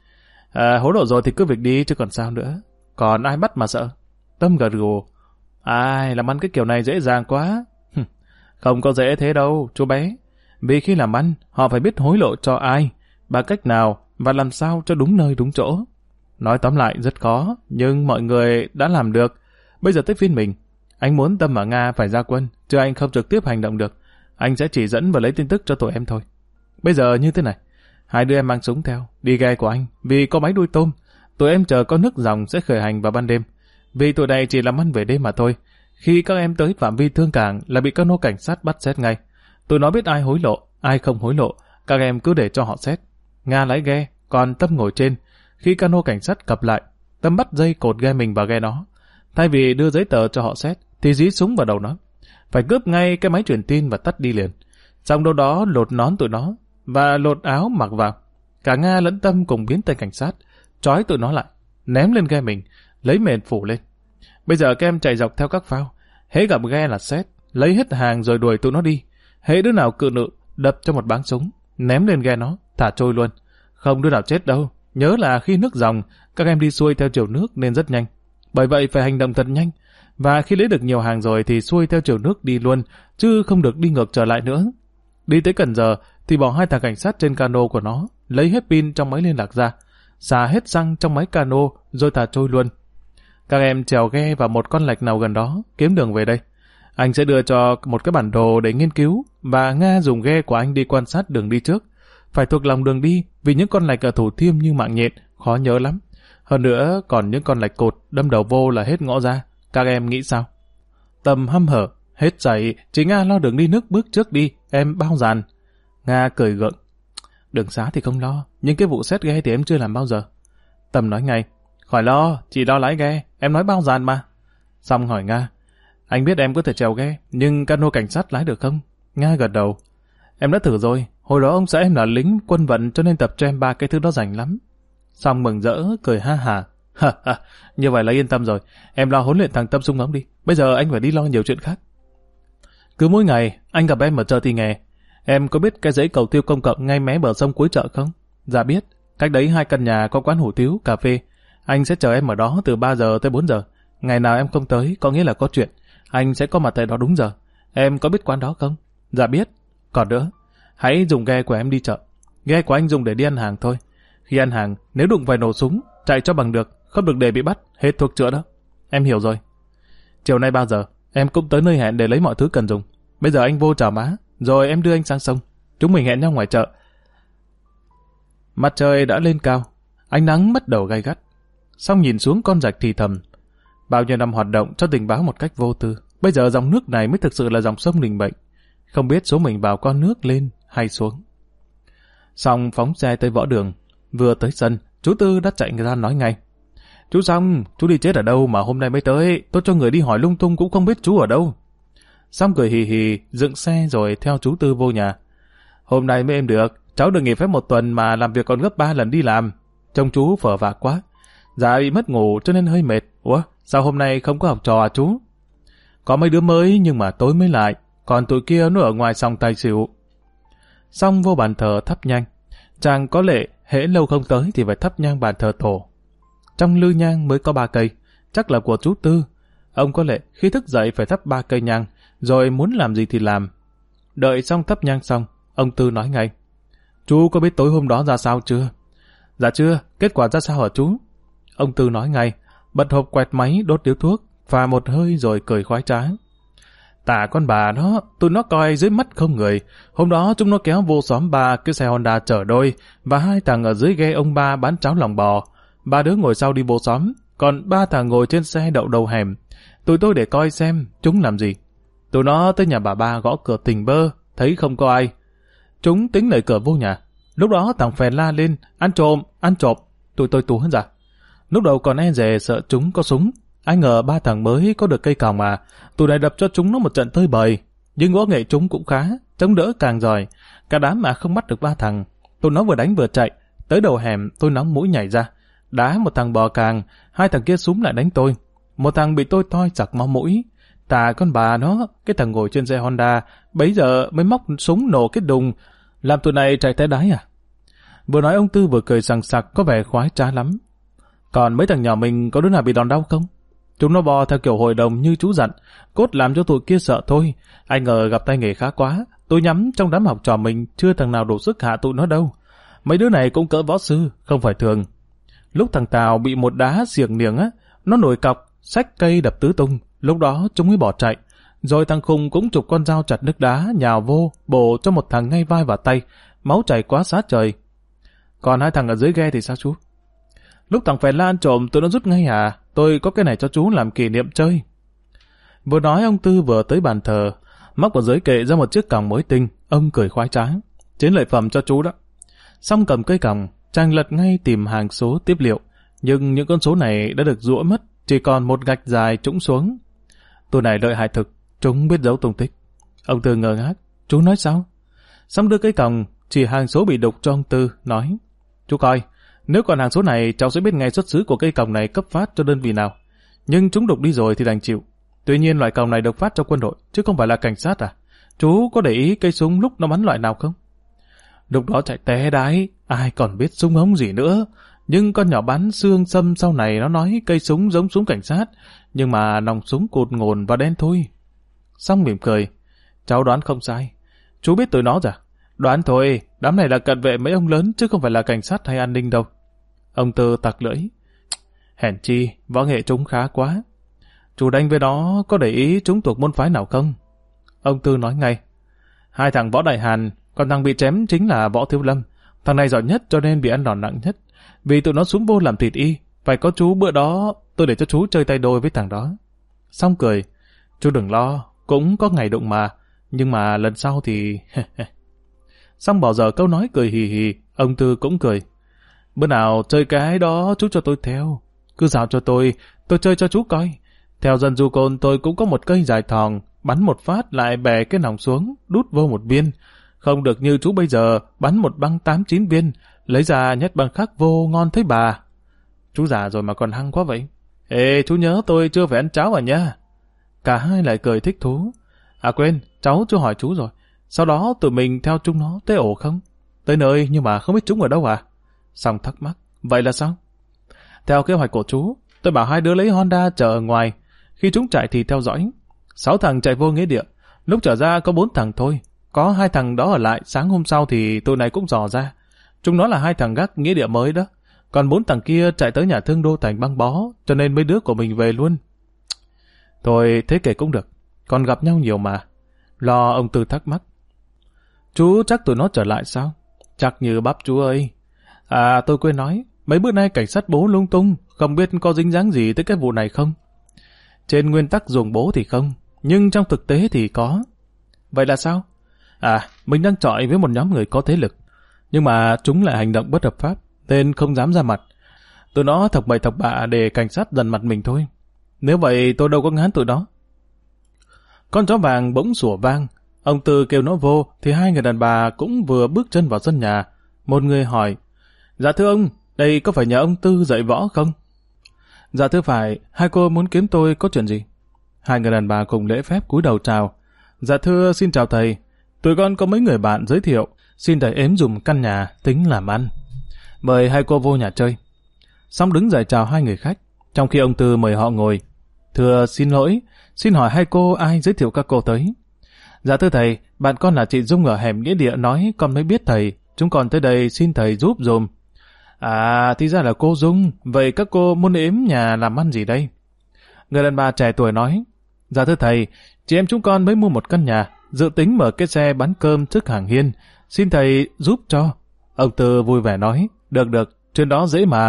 Speaker 1: Hối lộ rồi thì cứ việc đi chứ còn sao nữa. Còn ai bắt mà sợ? Tâm gật gù. Ai làm ăn cái kiểu này dễ dàng quá. Không có dễ thế đâu, chú bé. Vì khi làm ăn, họ phải biết hối lộ cho ai, bằng cách nào và làm sao cho đúng nơi đúng chỗ. Nói tóm lại rất khó, nhưng mọi người đã làm được. Bây giờ tới phiên mình. Anh muốn Tâm và Nga phải ra quân, chứ anh không trực tiếp hành động được. Anh sẽ chỉ dẫn và lấy tin tức cho tụi em thôi. Bây giờ như thế này, hai đứa em mang súng theo, đi ghe của anh, vì có máy đuôi tôm. Tụi em chờ có nước dòng sẽ khởi hành vào ban đêm. Vì tụi này chỉ làm ăn về đêm mà thôi. Khi các em tới phạm vi Thương Cảng là bị cano cảnh sát bắt xét ngay. Tụi nó biết ai hối lộ, ai không hối lộ, các em cứ để cho họ xét. Nga lái ghe, còn Tâm ngồi trên. Khi cano cảnh sát cập lại, Tâm bắt dây cột ghe mình vào ghe nó. Thay vì đưa giấy tờ cho họ xét, thì dí súng vào đầu nó. Phải cướp ngay cái máy truyền tin và tắt đi liền. Xong đâu đó lột nón tụi nó và lột áo mặc vào. Cả Nga lẫn Tâm cùng biến tay cảnh sát, trói tụi nó lại, ném lên ghe mình, lấy mền phủ lên. Bây giờ các em chạy dọc theo các phao, hễ gặp ghe là xét, lấy hết hàng rồi đuổi tụi nó đi. Hễ đứa nào cự nự, đập cho một báng súng, ném lên ghe nó, thả trôi luôn. Không đứa nào chết đâu. Nhớ là khi nước dòng, các em đi xuôi theo chiều nước nên rất nhanh. Bởi vậy phải hành động thật nhanh. Và khi lấy được nhiều hàng rồi thì xuôi theo chiều nước đi luôn, chứ không được đi ngược trở lại nữa. Đi tới Cần Giờ thì bỏ hai thằng cảnh sát trên cano của nó, lấy hết pin trong máy liên lạc ra, xả hết xăng trong máy cano rồi thả trôi luôn. Các em chèo ghe vào một con lạch nào gần đó, kiếm đường về đây. Anh sẽ đưa cho một cái bản đồ để nghiên cứu, và Nga dùng ghe của anh đi quan sát đường đi trước. Phải thuộc lòng đường đi, vì những con lạch ở Thủ Thiêm như mạng nhện, khó nhớ lắm. Hơn nữa, còn những con lạch cột đâm đầu vô là hết ngõ ra. Các em nghĩ sao? Tâm hăm hở, hết dạy, chỉ Nga lo đường đi nước bước trước đi, em bao dàn. Nga cười gượng. Đường xá thì không lo, nhưng cái vụ xét ghe thì em chưa làm bao giờ. Tâm nói ngay, khỏi lo, chỉ lo lái ghe, em nói bao dàn mà. Xong hỏi Nga, anh biết em có thể chèo ghe, nhưng cano cảnh sát lái được không? Nga gật đầu. Em đã thử rồi, hồi đó ông xã em là lính quân vận cho nên tập cho em ba cái thứ đó rành lắm. Xong mừng rỡ, cười ha hả. Như vậy là yên tâm rồi, em lo huấn luyện thằng Tâm súng ống đi, bây giờ anh phải đi lo nhiều chuyện khác. Cứ mỗi ngày, anh gặp em ở chợ Thị Nghè. Em có biết cái dãy cầu tiêu công cộng ngay mé bờ sông cuối chợ không? Dạ biết, cách đấy 2 căn nhà có quán hủ tiếu, cà phê. Anh sẽ chờ em ở đó từ 3 giờ tới 4 giờ. Ngày nào em không tới, có nghĩa là có chuyện. Anh sẽ có mặt tại đó đúng giờ. Em có biết quán đó không? Dạ biết. Còn nữa, hãy dùng ghe của em đi chợ. Ghe của anh dùng để đi ăn hàng thôi. Khi ăn hàng, nếu đụng phải nổ súng, chạy cho bằng được, không được để bị bắt, hết thuốc chữa đó. Em hiểu rồi. Chiều nay 3 giờ, em cũng tới nơi hẹn để lấy mọi thứ cần dùng. Bây giờ anh vô chào má, rồi em đưa anh sang sông. Chúng mình hẹn nhau ngoài chợ. Mặt trời đã lên cao, ánh nắng bắt đầu gay gắt. Xong nhìn xuống con rạch thì thầm. Bao nhiêu năm hoạt động cho tình báo một cách vô tư, bây giờ dòng nước này mới thực sự là dòng sông đình bệnh. Không biết số mình vào con nước lên hay xuống. Xong phóng xe tới Võ Đường. Vừa tới sân, chú Tư đã chạy ra nói ngay. Chú Xong, chú đi chết ở đâu mà hôm nay mới tới, tôi cho người đi hỏi lung tung cũng không biết chú ở đâu. Xong cười hì hì, dựng xe rồi theo chú Tư vô nhà. Hôm nay mới em được, cháu được nghỉ phép 1 tuần mà làm việc còn gấp 3 lần đi làm. Trông chú phở vạc quá. Dạ bị mất ngủ cho nên hơi mệt. Ủa, sao hôm nay không có học trò à chú? Có mấy đứa mới nhưng mà tối mới lại, còn tụi kia nó ở ngoài sòng tài xỉu. Xong vô bàn thờ thắp nhang. Chàng có lệ, hễ lâu không tới thì phải thắp nhang bàn thờ tổ. Trong lư nhang mới có 3 cây, chắc là của chú Tư. Ông có lệ khi thức dậy phải thắp 3 cây nhang, rồi muốn làm gì thì làm. Đợi xong thắp nhang xong, ông Tư nói ngay. Chú có biết tối hôm đó ra sao chưa? Dạ chưa, kết quả ra sao hả chú? Ông Tư nói ngay, bật hộp quẹt máy đốt điếu thuốc, phà một hơi rồi cười khoái trá. Tả con bà nó, tụi nó coi dưới mắt không người. Hôm đó chúng nó kéo vô xóm 3 cái xe Honda chở đôi và 2 thằng ở dưới ghe ông ba bán cháo lòng bò. 3 đứa ngồi sau đi vô xóm, còn 3 thằng ngồi trên xe đậu đầu hẻm. Tụi tôi để coi xem chúng làm gì. Tụi nó tới nhà bà ba gõ cửa tỉnh bơ, thấy không có ai. Chúng tính đẩy cửa vô nhà. Lúc đó thằng phèn la lên, ăn trộm, ăn trộm. Tụi tôi túa ra. Lúc đầu còn e dè sợ chúng có súng. Ai ngờ 3 thằng mới có được cây còng mà. Tụi này đập cho chúng nó một trận tơi bời. Nhưng võ nghệ chúng cũng khá, chống đỡ càng giỏi. Cả đám mà không bắt được 3 thằng. Tụi nó vừa đánh vừa chạy. Tới đầu hẻm tôi nóng mũi nhảy ra. Đá một thằng bò càng, 2 thằng kia súm lại đánh tôi. Một thằng bị tôi toi chặt máu mũi. Tà con bà nó, cái thằng ngồi trên xe Honda, bấy giờ mới móc súng nổ cái đùng, làm tụi này chạy té đái à. Vừa nói ông Tư vừa cười sằng sặc, có vẻ khoái trá lắm. Còn mấy thằng nhỏ mình có đứa nào bị đòn đau không? Chúng nó bò theo kiểu hội đồng như chú dặn, cốt làm cho tụi kia sợ thôi. Ai ngờ gặp tay nghề khá quá, tôi nhắm trong đám học trò mình chưa thằng nào đủ sức hạ tụi nó đâu. Mấy đứa này cũng cỡ võ sư, không phải thường. Lúc thằng Tào bị một đá xiềng niềng á, nó nổi cọc, xách cây đập tứ tung, lúc đó chúng mới bỏ chạy. Rồi thằng Khùng cũng chụp con dao chặt nước đá, nhào vô, bổ cho một thằng ngay vai và tay, máu chảy quá sát trời. Còn 2 thằng ở dưới ghe thì sao chú? Lúc thằng Phèn la ăn trộm, tụi nó rút ngay à, tôi có cái này cho chú làm kỷ niệm chơi. Vừa nói ông Tư vừa tới bàn thờ, móc vào dưới kệ ra một chiếc còng mới tinh, ông cười khoái trá. Chiến lợi phẩm cho chú đó. Xong cầm cây còng, chàng lật ngay tìm hàng số tiếp liệu, nhưng những con số này đã được giũa mất, chỉ còn một gạch dài trũng xuống. Tụi này lợi hại thực, chúng biết giấu tung tích. Ông Tư ngơ ngác, chú nói sao? Xong đưa cây còng, chỉ hàng số bị đục cho ông Tư, nói, chú coi, nếu còn hàng số này cháu sẽ biết ngay xuất xứ của cây còng này cấp phát cho đơn vị nào. Nhưng chúng đục đi rồi thì đành chịu. Tuy nhiên loại còng này được phát cho quân đội, chứ không phải là cảnh sát à? Chú có để ý cây súng lúc nó bắn loại nào không? Lúc đó chạy té đái, ai còn biết súng ống gì nữa. Nhưng con nhỏ bắn xương sâm sau này nó nói cây súng giống súng cảnh sát, nhưng mà nòng súng cụt ngồn và đen thôi. Xong mỉm cười, cháu đoán không sai. Chú biết tụi nó rồi. Đoán thôi, đám này là cận vệ mấy ông lớn chứ không phải là cảnh sát hay an ninh đâu. Ông Tư tặc lưỡi. Hèn chi, võ nghệ chúng khá quá. Chú đánh với nó có để ý chúng thuộc môn phái nào không? Ông Tư nói ngay. 2 thằng võ đại hàn, còn thằng bị chém chính là võ thiếu lâm. Thằng này giỏi nhất cho nên bị ăn đòn nặng nhất. Vì tụi nó xuống vô làm thịt y. Phải có chú bữa đó, tôi để cho chú chơi tay đôi với thằng đó. Xong cười. Chú đừng lo, cũng có ngày đụng mà. Nhưng mà lần sau thì... Xong bỏ dở câu nói cười hì hì, ông Tư cũng cười. Bữa nào chơi cái đó chú cho tôi theo. Cứ giao cho tôi chơi cho chú coi. Theo dân du côn tôi cũng có một cây dài thòng, bắn một phát lại bẻ cái nòng xuống, đút vô một viên. Không được như chú bây giờ, bắn một băng 8-9 viên, lấy ra nhét băng khác vô ngon thấy bà. Chú già rồi mà còn hăng quá vậy. Ê, chú nhớ tôi chưa phải ăn cháo à nha. Cả hai lại cười thích thú. À quên, cháu chưa hỏi chú rồi. Sau đó tụi mình theo chúng nó tới ổ không? Tới nơi nhưng mà không biết chúng ở đâu à? Xong thắc mắc, vậy là sao? Theo kế hoạch của chú, tôi bảo 2 đứa lấy Honda chờ ở ngoài. Khi chúng chạy thì theo dõi. 6 thằng chạy vô nghĩa địa. Lúc trở ra có 4 thằng thôi. Có 2 thằng đó ở lại, sáng hôm sau thì tụi này cũng dò ra. Chúng nó là 2 thằng gác nghĩa địa mới đó. Còn 4 thằng kia chạy tới nhà thương đô thành băng bó, cho nên mấy đứa của mình về luôn. Thôi thế kể cũng được. Còn gặp nhau nhiều mà. Lo ông Tư thắc mắc. Chú chắc tụi nó trở lại sao? Chắc như bắp chú ơi. À tôi quên nói, mấy bữa nay cảnh sát bố lung tung, không biết có dính dáng gì tới cái vụ này không? Trên nguyên tắc dùng bố thì không, nhưng trong thực tế thì có. Vậy là sao? À, mình đang chọi với một nhóm người có thế lực, nhưng mà chúng lại hành động bất hợp pháp, nên không dám ra mặt. Tụi nó thọc bậy thọc bạ để cảnh sát dần mặt mình thôi. Nếu vậy tôi đâu có ngán tụi nó. Con chó vàng bỗng sủa vang. Ông Tư kêu nó vô, thì 2 người đàn bà cũng vừa bước chân vào sân nhà. Một người hỏi, dạ thưa ông, đây có phải nhờ ông Tư dạy võ không? Dạ thưa phải, 2 cô muốn kiếm tôi có chuyện gì? 2 người đàn bà cùng lễ phép cúi đầu chào. Dạ thưa, xin chào thầy. Tụi con có mấy người bạn giới thiệu, xin thầy ếm dùm căn nhà, tính làm ăn. Mời 2 cô vô nhà chơi. Xong đứng dậy chào 2 người khách, trong khi ông Tư mời họ ngồi. Thưa xin lỗi, xin hỏi 2 cô ai giới thiệu các cô tới? Dạ thưa thầy, bạn con là chị Dung ở hẻm nghĩa địa nói con mới biết thầy, chúng con tới đây xin thầy giúp dùm. À, thì ra là cô Dung, vậy các cô muốn ếm nhà làm ăn gì đây? Người đàn bà trẻ tuổi nói, Dạ thưa thầy, chị em chúng con mới mua một căn nhà, dự tính mở cái xe bán cơm trước hàng hiên, xin thầy giúp cho. Ông Tư vui vẻ nói, được, chuyện đó dễ mà.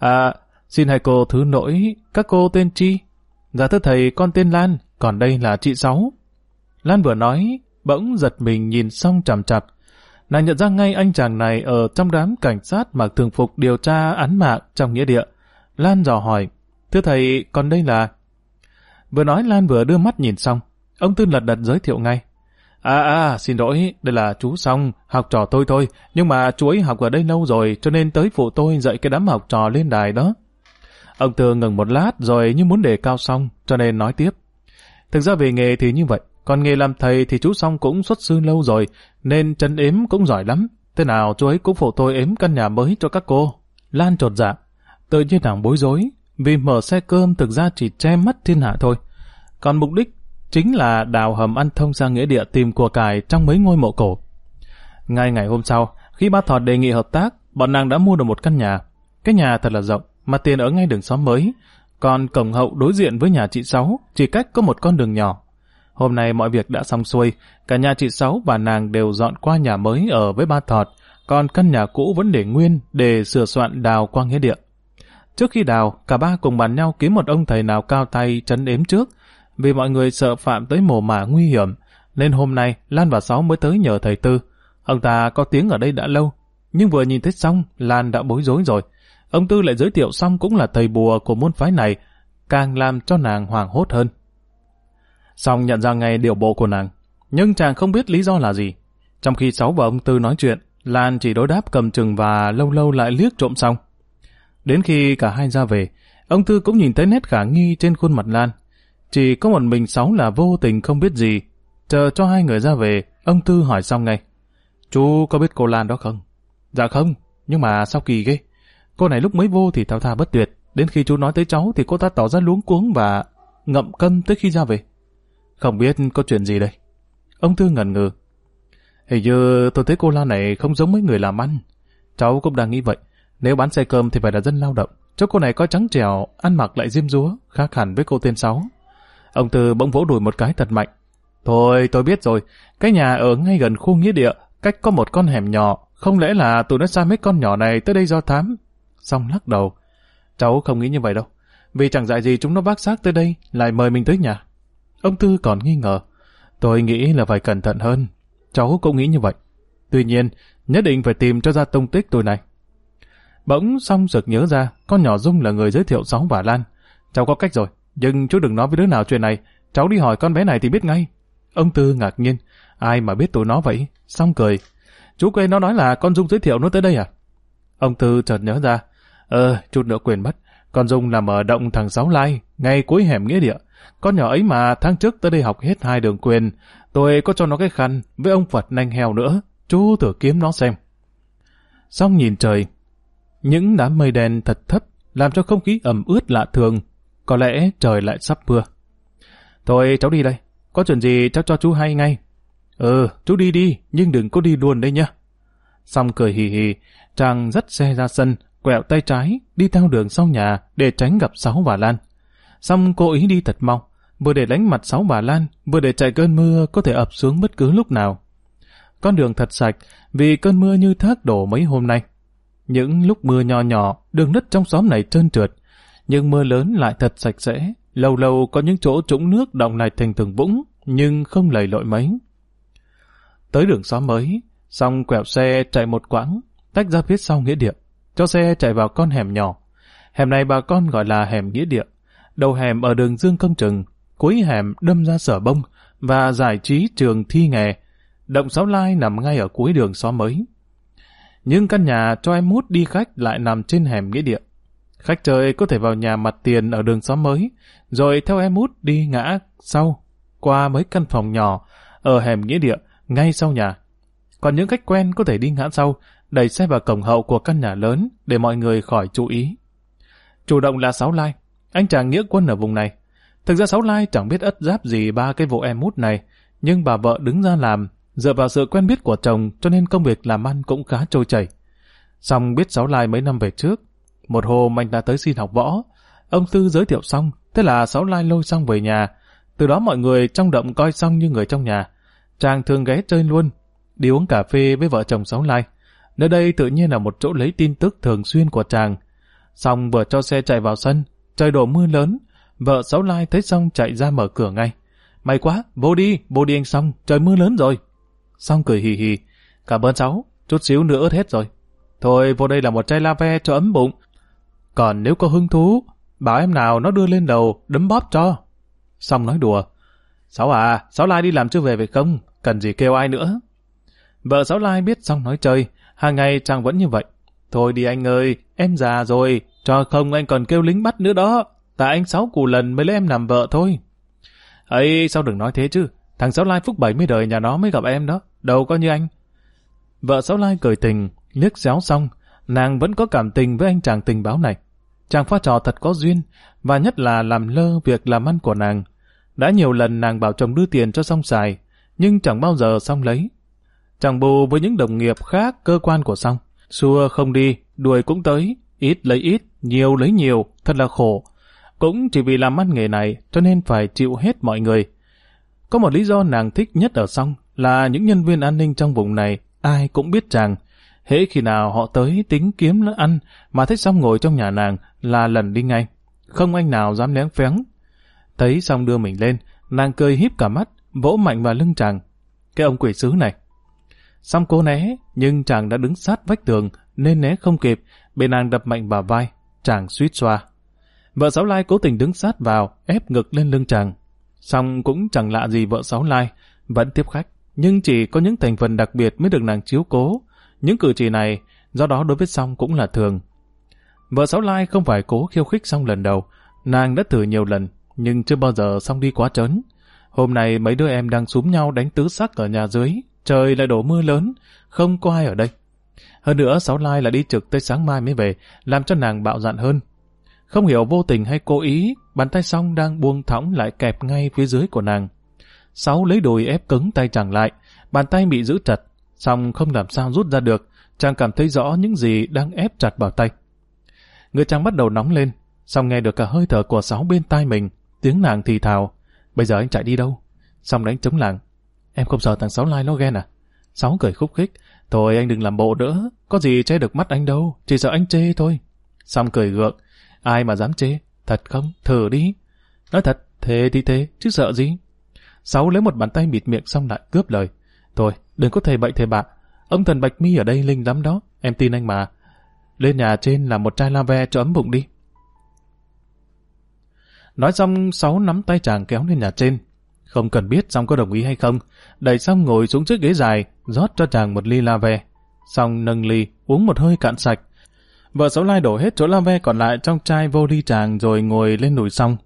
Speaker 1: Xin hai cô thứ lỗi, các cô tên chi? Dạ thưa thầy, con tên Lan, còn đây là chị Sáu. Lan vừa nói, bỗng giật mình nhìn Song chằm chằm. Nàng nhận ra ngay anh chàng này ở trong đám cảnh sát mặc thường phục điều tra án mạng trong nghĩa địa. Lan dò hỏi, thưa thầy, còn đây là... Vừa nói Lan vừa đưa mắt nhìn Song. Ông Tư lật đật giới thiệu ngay. Xin lỗi, đây là chú Song, học trò tôi thôi, nhưng mà chú ấy học ở đây lâu rồi, cho nên tới phụ tôi dạy cái đám học trò lên đài đó. Ông Tư ngừng một lát rồi như muốn đề cao Song, cho nên nói tiếp. Thực ra về nghề thì như vậy, còn nghề làm thầy thì chú Song cũng xuất sư lâu rồi, nên chân ếm cũng giỏi lắm. Thế nào chú ấy cũng phụ tôi ếm căn nhà mới cho các cô. Lan chột dạ, tự nhiên nàng bối rối, vì mở xe cơm thực ra chỉ che mắt thiên hạ thôi. Còn mục đích chính là đào hầm ăn thông sang nghĩa địa tìm của cải trong mấy ngôi mộ cổ. Ngay ngày hôm sau, khi ba Thọt đề nghị hợp tác, bọn nàng đã mua được một căn nhà. Cái nhà thật là rộng, mặt tiền ở ngay đường xóm mới, còn cổng hậu đối diện với nhà chị Sáu, chỉ cách có một con đường nhỏ. Hôm nay mọi việc đã xong xuôi, cả nhà chị Sáu và nàng đều dọn qua nhà mới ở với ba Thọt, còn căn nhà cũ vẫn để nguyên để sửa soạn đào qua nghĩa địa. Trước khi đào, cả ba cùng bàn nhau kiếm một ông thầy nào cao tay trấn ếm trước, vì mọi người sợ phạm tới mồ mả nguy hiểm, nên hôm nay Lan và Sáu mới tới nhờ thầy Tư. Ông ta có tiếng ở đây đã lâu, nhưng vừa nhìn thấy xong, Lan đã bối rối rồi. Ông Tư lại giới thiệu xong cũng là thầy bùa của môn phái này, càng làm cho nàng hoảng hốt hơn. Xong nhận ra ngay điều bộ của nàng, nhưng chàng không biết lý do là gì. Trong khi Sáu và ông Tư nói chuyện, Lan chỉ đối đáp cầm chừng và lâu lâu lại liếc trộm Xong. Đến khi cả hai ra về, ông Tư cũng nhìn thấy nét khả nghi trên khuôn mặt Lan. Chỉ có một mình Sáu là vô tình không biết gì. Chờ cho hai người ra về, ông Tư hỏi Xong ngay. Chú có biết cô Lan đó không? Dạ không, nhưng mà sao kỳ ghê. Cô này lúc mới vô thì thao thao bất tuyệt, đến khi chú nói tới cháu thì cô ta tỏ ra luống cuống và ngậm câm tới khi ra về. Không biết có chuyện gì đây? Ông Tư ngần ngừ. Hình như tôi thấy cô Lan này không giống mấy người làm ăn. Cháu cũng đang nghĩ vậy. Nếu bán xe cơm thì phải là dân lao động. Cháu cô này có trắng trẻo, ăn mặc lại diêm dúa, khác hẳn với cô tên Sáu. Ông Tư bỗng vỗ đùi một cái thật mạnh. Thôi tôi biết rồi, cái nhà ở ngay gần khu nghĩa địa, cách có một con hẻm nhỏ, không lẽ là tụi nó sai mấy con nhỏ này tới đây do thám? Xong lắc đầu. Cháu không nghĩ như vậy đâu, vì chẳng dại gì chúng nó vác xác tới đây lại mời mình tới nhà. Ông Tư còn nghi ngờ. Tôi nghĩ là phải cẩn thận hơn. Cháu cũng nghĩ như vậy. Tuy nhiên, nhất định phải tìm cho ra tung tích tụi này. Bỗng Xong sực nhớ ra, con nhỏ Dung là người giới thiệu Sáu và Lan. Cháu có cách rồi, nhưng chú đừng nói với đứa nào chuyện này. Cháu đi hỏi con bé này thì biết ngay. Ông Tư ngạc nhiên. Ai mà biết tụi nó vậy? Xong cười. Chú quên nó nói là con Dung giới thiệu nó tới đây à? Ông Tư chợt nhớ ra. Chút nữa quên mất. Con Dung làm ở động thằng Sáu Lai, ngay cuối hẻm nghĩa địa. Con nhỏ ấy mà tháng trước tới đây học hết 2 đường quyền. Tôi có cho nó cái khăn với ông Phật nanh heo nữa. Chú thử kiếm nó xem. Xong nhìn trời. Những đám mây đen thật thấp làm cho không khí ẩm ướt lạ thường. Có lẽ trời lại sắp mưa. Thôi cháu đi đây. Có chuyện gì cháu cho chú hay ngay. Chú đi, nhưng đừng có đi luôn đây nhá. Xong cười hì hì, chàng dắt xe ra sân, quẹo tay trái, đi theo đường sau nhà để tránh gặp Sáu và Lan. Xong cố ý đi thật mau, vừa để lánh mặt Sáu và Lan, vừa để chạy cơn mưa có thể ập xuống bất cứ lúc nào. Con đường thật sạch, vì cơn mưa như thác đổ mấy hôm nay. Những lúc mưa nhỏ nhỏ, đường đất trong xóm này trơn trượt, nhưng mưa lớn lại thật sạch sẽ. Lâu lâu có những chỗ trũng nước đọng lại thành từng vũng, nhưng không lầy lội mấy. Tới đường xóm mới, Xong quẹo xe chạy một quãng, tách ra phía sau nghĩa địa, cho xe chạy vào con hẻm nhỏ. Hẻm này bà con gọi là hẻm nghĩa địa. Đầu hẻm ở đường Dương Công Trừng, cuối hẻm đâm ra Sở Bông và giải trí trường Thi Nghè. Động Sáu Lai nằm ngay ở cuối đường xóm mới. Nhưng căn nhà cho em Út đi khách lại nằm trên hẻm nghĩa địa. Khách chơi có thể vào nhà mặt tiền ở đường xóm mới, rồi theo em Út đi ngã sau, qua mấy căn phòng nhỏ ở hẻm nghĩa địa ngay sau nhà. Còn những khách quen có thể đi ngã sau, đẩy xe vào cổng hậu của căn nhà lớn để mọi người khỏi chú ý. Chủ động là Sáu Lai, anh chàng nghĩa quân ở vùng này. Thực ra Sáu Lai chẳng biết ất giáp gì ba cái vụ em Út này, nhưng bà vợ đứng ra làm, dựa vào sự quen biết của chồng cho nên công việc làm ăn cũng khá trôi chảy. Xong biết Sáu Lai mấy năm về trước, một hôm anh ta tới xin học võ. Ông Tư giới thiệu xong, thế là Sáu Lai lôi Xong về nhà, Từ đó mọi người trong động coi Song như người trong nhà. Chàng thường ghé chơi luôn, đi uống cà phê với vợ chồng Sáu Lai. Nơi đây tự nhiên là một chỗ lấy tin tức thường xuyên của chàng. Song vừa cho xe chạy vào sân, trời đổ mưa lớn, vợ Sáu Lai thấy Song chạy ra mở cửa ngay. May quá, vô đi anh Song, trời mưa lớn rồi. Song cười hì hì, cảm ơn Sáu, chút xíu nữa ướt hết rồi. Thôi vô đây là một chai la ve cho ấm bụng. Còn nếu có hứng thú, bảo em nào nó đưa lên đầu, đấm bóp cho. Song nói đùa, Sáu à, Sáu Lai đi làm chưa về phải không? Cần gì kêu ai nữa. Vợ Sáu Lai biết Song nói chơi, hàng ngày chàng vẫn như vậy. Thôi đi anh ơi, em già rồi, cho không anh còn kêu lính bắt nữa đó. Tại anh 6 cù lần mới lấy em làm vợ thôi. Ấy, sao đừng nói thế chứ, thằng Sáu Lai phúc 70 đời nhà nó mới gặp em đó, đâu có như anh. Vợ Sáu Lai cười tình, liếc xéo Xong, nàng vẫn có cảm tình với anh chàng tình báo này. Chàng pha trò thật có duyên, và nhất là làm lơ việc làm ăn của nàng. Đã nhiều lần nàng bảo chồng đưa tiền cho Xong xài, nhưng chẳng bao giờ Xong lấy. Chẳng bù với những đồng nghiệp khác cơ quan của Xong, xua không đi, đuổi cũng tới, ít lấy ít, nhiều lấy nhiều, thật là khổ. Cũng chỉ vì làm ăn nghề này cho nên phải chịu hết mọi người. Có một lý do nàng thích nhất ở Xong là những nhân viên an ninh trong vùng này, ai cũng biết chàng. Hễ khi nào họ tới tính kiếm nó ăn mà thấy Xong ngồi trong nhà nàng là lần đi ngay. Không anh nào dám léng phéng. Thấy Xong đưa mình lên, nàng cười híp cả mắt, vỗ mạnh vào lưng chàng. Cái ông quỷ sứ này. Xong cố né, nhưng chàng đã đứng sát vách tường nên né không kịp, bị nàng đập mạnh vào vai, chàng suýt xoa. Vợ Sáu Lai cố tình đứng sát vào, ép ngực lên lưng chàng. Xong cũng chẳng lạ gì vợ Sáu Lai, vẫn tiếp khách, nhưng chỉ có những thành phần đặc biệt mới được nàng chiếu cố. Những cử chỉ này, do đó đối với Xong cũng là thường. Vợ Sáu Lai không phải cố khiêu khích Xong lần đầu, nàng đã thử nhiều lần, nhưng chưa bao giờ Xong đi quá trớn. Hôm nay mấy đứa em đang xúm nhau đánh tứ sắc ở nhà dưới, trời lại đổ mưa lớn, không có ai ở đây. Hơn nữa Sáu Lai là đi trực tới sáng mai mới về, làm cho nàng bạo dạn hơn. Không hiểu vô tình hay cố ý, bàn tay Xong đang buông thõng lại kẹp ngay phía dưới của nàng. Sáu lấy đùi ép cứng tay chàng lại, bàn tay bị giữ chặt, Xong không làm sao rút ra được, chàng cảm thấy rõ những gì đang ép chặt vào tay. Người chàng bắt đầu nóng lên, Xong nghe được cả hơi thở của Sáu bên tai mình, tiếng nàng thì thào, bây giờ anh chạy đi đâu? Xong đánh trống làng, em không sợ thằng Sáu Lai nó ghen à? Sáu cười khúc khích, thôi anh đừng làm bộ nữa, có gì che được mắt anh đâu, chỉ sợ anh chê thôi. Xong cười gượng, ai mà dám chê, thật không, thử đi. Nói thật, thế thì thế, chứ sợ gì. Sáu lấy một bàn tay bịt miệng Xong lại cướp lời, thôi đừng có thầy bậy thầy bạ, ông thần Bạch Mi ở đây linh lắm đó, em tin anh mà. Lên nhà trên làm một chai la ve cho ấm bụng đi. Nói xong Sáu nắm tay chàng kéo lên nhà trên. Không cần biết Xong có đồng ý hay không, đẩy Xong ngồi xuống chiếc ghế dài, rót cho chàng một ly la ve. Xong nâng ly, uống một hơi cạn sạch. Vợ Sáu Lai đổ hết chỗ la ve còn lại trong chai vô ly chàng rồi ngồi lên đùi Xong.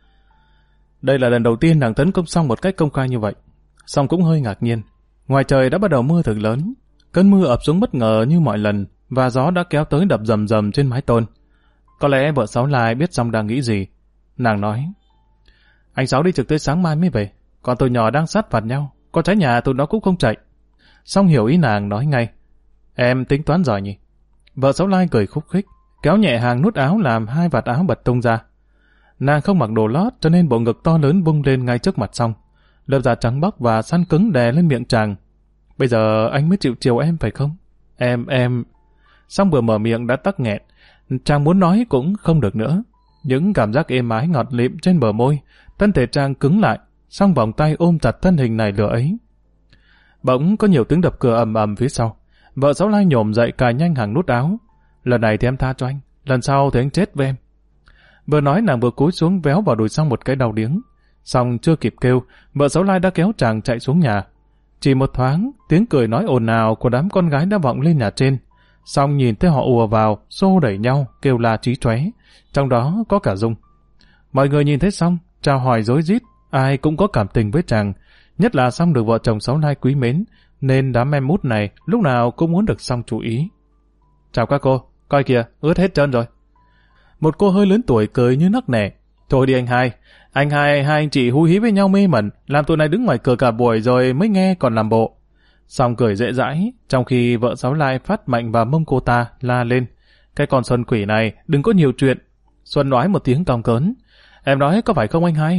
Speaker 1: Đây là lần đầu tiên nàng tấn công Xong một cách công khai như vậy. Xong cũng hơi ngạc nhiên. Ngoài trời đã bắt đầu mưa thực lớn. Cơn mưa ập xuống bất ngờ như mọi lần, và gió đã kéo tới đập rầm rầm trên mái tôn. Có lẽ vợ Sáu Lai biết Xong đang nghĩ gì. Nàng nói, anh Sáu đi trực tới sáng mai mới về, còn tụi nhỏ đang sát phạt nhau, có trái nhà tụi nó cũng không chạy. Xong hiểu ý nàng nói ngay, em tính toán giỏi nhỉ. Vợ Sáu Lai cười khúc khích, kéo nhẹ hàng nút áo làm hai vạt áo bật tung ra. Nàng không mặc đồ lót cho nên bộ ngực to lớn bung lên ngay trước mặt Xong, lớp da trắng bóc và săn cứng đè lên miệng chàng. Bây giờ anh mới chịu chiều em phải không? Em... Xong vừa mở miệng đã tắc nghẹn, chàng muốn nói cũng không được nữa. Những cảm giác êm ái ngọt lịm trên bờ môi, thân thể chàng cứng lại, Xong vòng tay ôm chặt thân hình này lửa ấy. Bỗng có nhiều tiếng đập cửa ầm ầm phía sau. Vợ Sáu Lai nhổm dậy cài nhanh hàng nút áo. Lần này thì em tha cho anh, lần sau thì anh chết với em. Vừa nói nàng vừa cúi xuống véo vào đùi Xong một cái đau điếng. Xong chưa kịp kêu, vợ Sáu Lai đã kéo chàng chạy xuống nhà. Chỉ một thoáng, tiếng cười nói ồn ào của đám con gái đã vọng lên nhà trên. Xong nhìn thấy họ ùa vào, xô đẩy nhau, kêu la chí chóe, trong đó có cả Dung. Mọi người nhìn thấy Xong, chào hỏi rối rít, ai cũng có cảm tình với chàng, nhất là Xong được vợ chồng Sáu Lai quý mến, nên đám em út này lúc nào cũng muốn được Xong chú ý. Chào các cô, coi kìa, ướt hết trơn rồi. Một cô hơi lớn tuổi cười như nắc nẻ. Thôi đi hai anh chị hú hí với nhau mê mẩn, làm tụi này đứng ngoài cửa cả buổi rồi mới nghe còn làm bộ. Xong cười dễ dãi, trong khi vợ Sáu Lai phát mạnh vào mông cô ta, la lên. Cái con Xuân quỷ này, đừng có nhiều chuyện. Xuân nói một tiếng cong cớn. Em nói có phải không anh hai?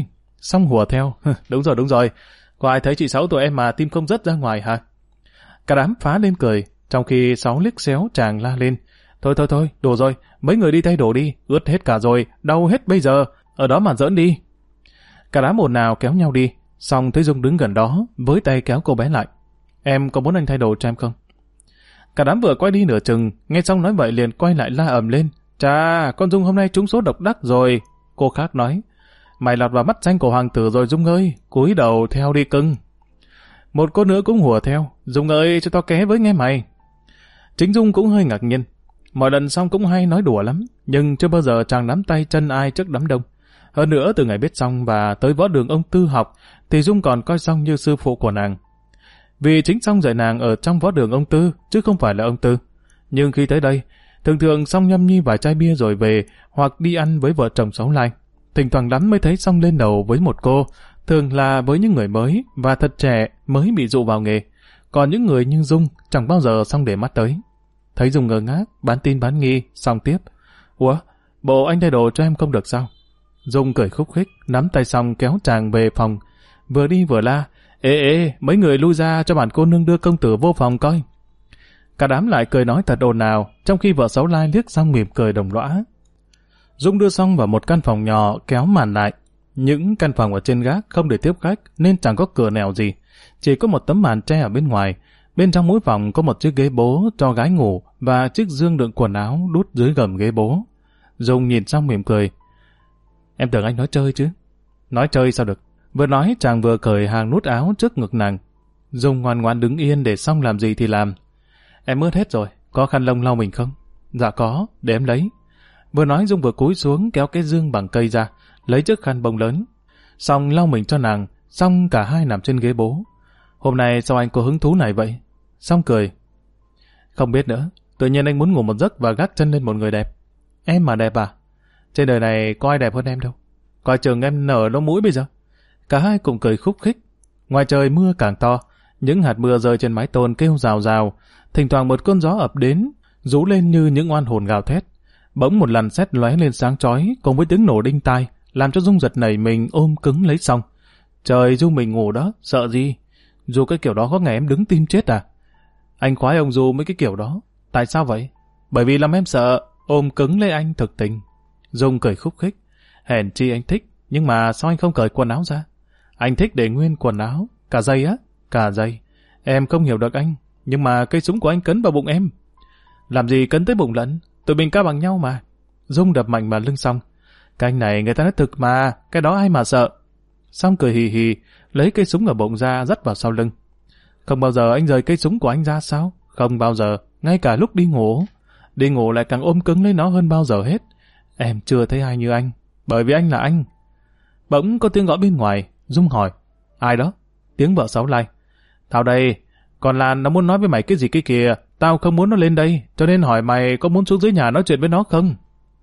Speaker 1: Xong hùa theo. Đúng rồi. Có ai thấy chị Sáu tụi em mà tim không rớt ra ngoài hả? Cả đám phá lên cười, trong khi Sáu liếc xéo chàng la lên. Thôi, đủ rồi, mấy người đi thay đồ đi, ướt hết cả rồi, đau hết bây giờ, ở đó mà giỡn đi. Cả đám ồn ào kéo nhau đi, xong thấy Dung đứng gần đó, với tay kéo cô bé lại. Em có muốn anh thay đồ cho em không? Cả đám vừa quay đi nửa chừng, nghe xong nói vậy liền quay lại la ầm lên. Chà, con Dung hôm nay trúng số độc đắc rồi. Cô khác nói. Mày lọt vào mắt xanh của hoàng tử rồi Dung ơi, cúi đầu theo đi cưng. Một cô nữa cũng hùa theo. Dung ơi, cho tao ké với nghe mày. Chính Dung cũng hơi ngạc nhiên. Mọi lần xong cũng hay nói đùa lắm, nhưng chưa bao giờ chàng nắm tay chân ai trước đám đông. Hơn nữa từ ngày biết Xong và tới võ đường ông Tư học, thì Dung còn coi Xong như sư phụ của nàng. Vì chính Xong dạy nàng ở trong võ đường ông Tư, chứ không phải là ông Tư. Nhưng khi tới đây, thường Xong nhâm nhi vài chai bia rồi về, hoặc đi ăn với vợ chồng Sáu Lai. Thỉnh thoảng lắm mới thấy Xong lên đầu với một cô, thường là với những người mới và thật trẻ mới bị dụ vào nghề. Còn những người như Dung chẳng bao giờ Xong để mắt tới. Thấy Dung ngơ ngác, bán tin bán nghi, Xong tiếp. Ủa, bộ anh thay đồ cho em không được sao? Dung cười khúc khích, nắm tay Xong kéo chàng về phòng, vừa đi vừa la. Ê, mấy người lui ra cho bản cô nương đưa công tử vô phòng coi. Cả đám lại cười nói thật ồn ào, trong khi vợ Sáu Lai liếc Xong mỉm cười đồng lõa. Dung đưa Xong vào một căn phòng nhỏ kéo màn lại. Những căn phòng ở trên gác không để tiếp khách nên chẳng có cửa nẻo gì, chỉ có một tấm màn tre ở bên ngoài. Bên trong mỗi phòng có một chiếc ghế bố cho gái ngủ và chiếc giương đựng quần áo đút dưới gầm ghế bố. Dung nhìn Xong mỉm cười. Em tưởng anh nói chơi chứ. Nói chơi sao được. Vừa nói chàng vừa cởi hàng nút áo trước ngực nàng. Dung ngoan ngoãn đứng yên để Xong làm gì thì làm. Em ướt hết rồi, có khăn lông lau mình không? Dạ có, để em lấy. Vừa nói Dung vừa cúi xuống kéo cái giương bằng cây ra, lấy chiếc khăn bông lớn. Xong lau mình cho nàng, xong cả hai nằm trên ghế bố. Hôm nay sao anh có hứng thú này vậy? Xong cười. Không biết nữa, tự nhiên anh muốn ngủ một giấc và gác chân lên một người đẹp. Em mà đẹp à? Trên đời này có ai đẹp hơn em đâu. Coi chừng em nở lỗ mũi bây giờ. Cả hai cùng cười khúc khích. Ngoài trời mưa càng to, những hạt mưa rơi trên mái tôn kêu rào rào. Thỉnh thoảng một cơn gió ập đến, rú lên như những oan hồn gào thét. Bỗng một làn sét lóe lên sáng chói cùng với tiếng nổ đinh tai, làm cho Dung giật nảy mình ôm cứng lấy Xong. Trời, Du mình ngủ đó, sợ gì? Du cái kiểu đó có ngày em đứng tim chết à? Anh khoái ông Du mấy cái kiểu đó. Tại sao vậy? Bởi vì làm em sợ, ôm cứng lấy anh thực tình. Dung cười khúc khích. Hèn chi anh thích, nhưng mà sao anh không cởi quần áo ra? Anh thích để nguyên quần áo, cả giày á, cả giày. Em không hiểu được anh, nhưng mà cây súng của anh cấn vào bụng em. Làm gì cấn tới bụng lẫn, tụi mình cao bằng nhau mà. Dung đập mạnh vào lưng Xong. Cái anh này người ta nói thực mà, cái đó ai mà sợ. Xong cười hì hì, lấy cây súng ở bụng ra dắt vào sau lưng. Không bao giờ anh rời cây súng của anh ra sao? Không bao giờ, ngay cả lúc đi ngủ. Đi ngủ lại càng ôm cứng lấy nó hơn bao giờ hết. Em chưa thấy ai như anh, bởi vì anh là anh. Bỗng có tiếng gõ bên ngoài, Dung hỏi. Ai đó? Tiếng vợ Sáu Lai. Thảo đây, còn Lan nó muốn nói với mày cái gì kia kìa, tao không muốn nó lên đây, cho nên hỏi mày có muốn xuống dưới nhà nói chuyện với nó không?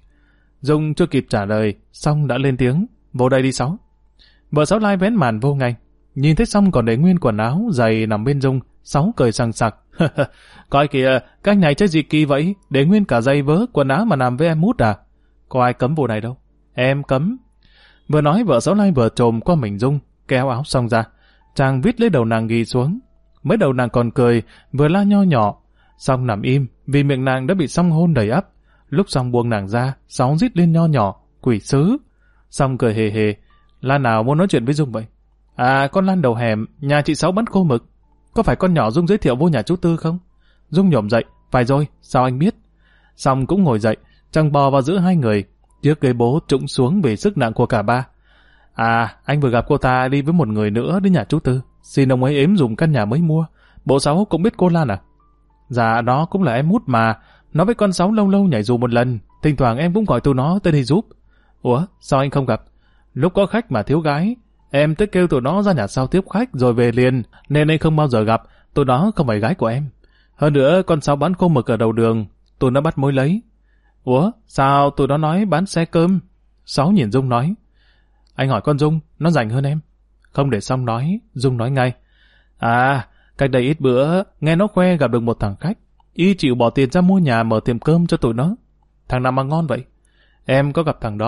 Speaker 1: Dung chưa kịp trả lời, Xong đã lên tiếng. Vô đây đi Sáu. Vợ Sáu Lai vén màn vô ngay. Nhìn thấy Xong còn để nguyên quần áo, giày nằm bên Dung, Sáu cười sằng sặc. Coi kìa, các anh này chơi gì kỳ vậy, để nguyên cả giày vớ, quần áo mà nằm với em mút à? Có ai cấm vụ này đâu. Em cấm. Vừa nói vợ Sáu Lai vừa trồm qua mình Dung, kéo áo Xong ra. Chàng vít lấy đầu nàng ghi xuống. Mới đầu nàng còn cười, vừa la nho nhỏ. Xong nằm im, vì miệng nàng đã bị Xong hôn đầy ắp. Lúc Xong buông nàng ra, Sáu rít lên nho nhỏ, quỷ sứ. Xong cười hề hề. Lan nào muốn nói chuyện với Dung vậy? À, con Lan đầu hẻm, nhà chị Sáu bắn khô mực. Có phải con nhỏ Dung giới thiệu vô nhà chú Tư không? Dung nhổm dậy. Phải rồi, sao anh biết? Xong cũng ngồi dậy, chàng bò vào giữa hai người. Chiếc ghế bố trũng xuống vì sức nặng của cả ba. À, anh vừa gặp cô ta đi với một người nữa đến nhà chú Tư. Xin ông ấy ếm dùng căn nhà mới mua. Bộ Sáu cũng biết cô Lan à? Dạ, đó cũng là em út mà. Nó với con Sáu lâu lâu nhảy dù một lần. Thỉnh thoảng em cũng gọi tụi nó tới đây giúp. Ủa, sao anh không gặp? Lúc có khách mà thiếu gái, em tới kêu tụi nó ra nhà sau tiếp khách rồi về liền, nên anh không bao giờ gặp. Tụi nó không phải gái của em. Hơn nữa, con Sáu bán khô mực ở đầu đường, tụi nó bắt mối lấy. Ủa, sao tụi nó nói bán xe cơm? Sáu nhìn Dung nói. Anh hỏi con Dung, nó rảnh hơn em. Không để Xong nói, Dung nói ngay. À, cách đây ít bữa, nghe nó khoe gặp được một thằng khách. Y chịu bỏ tiền ra mua nhà mở tiệm cơm cho tụi nó. Thằng nào mà ngon vậy? Em có gặp thằng đó,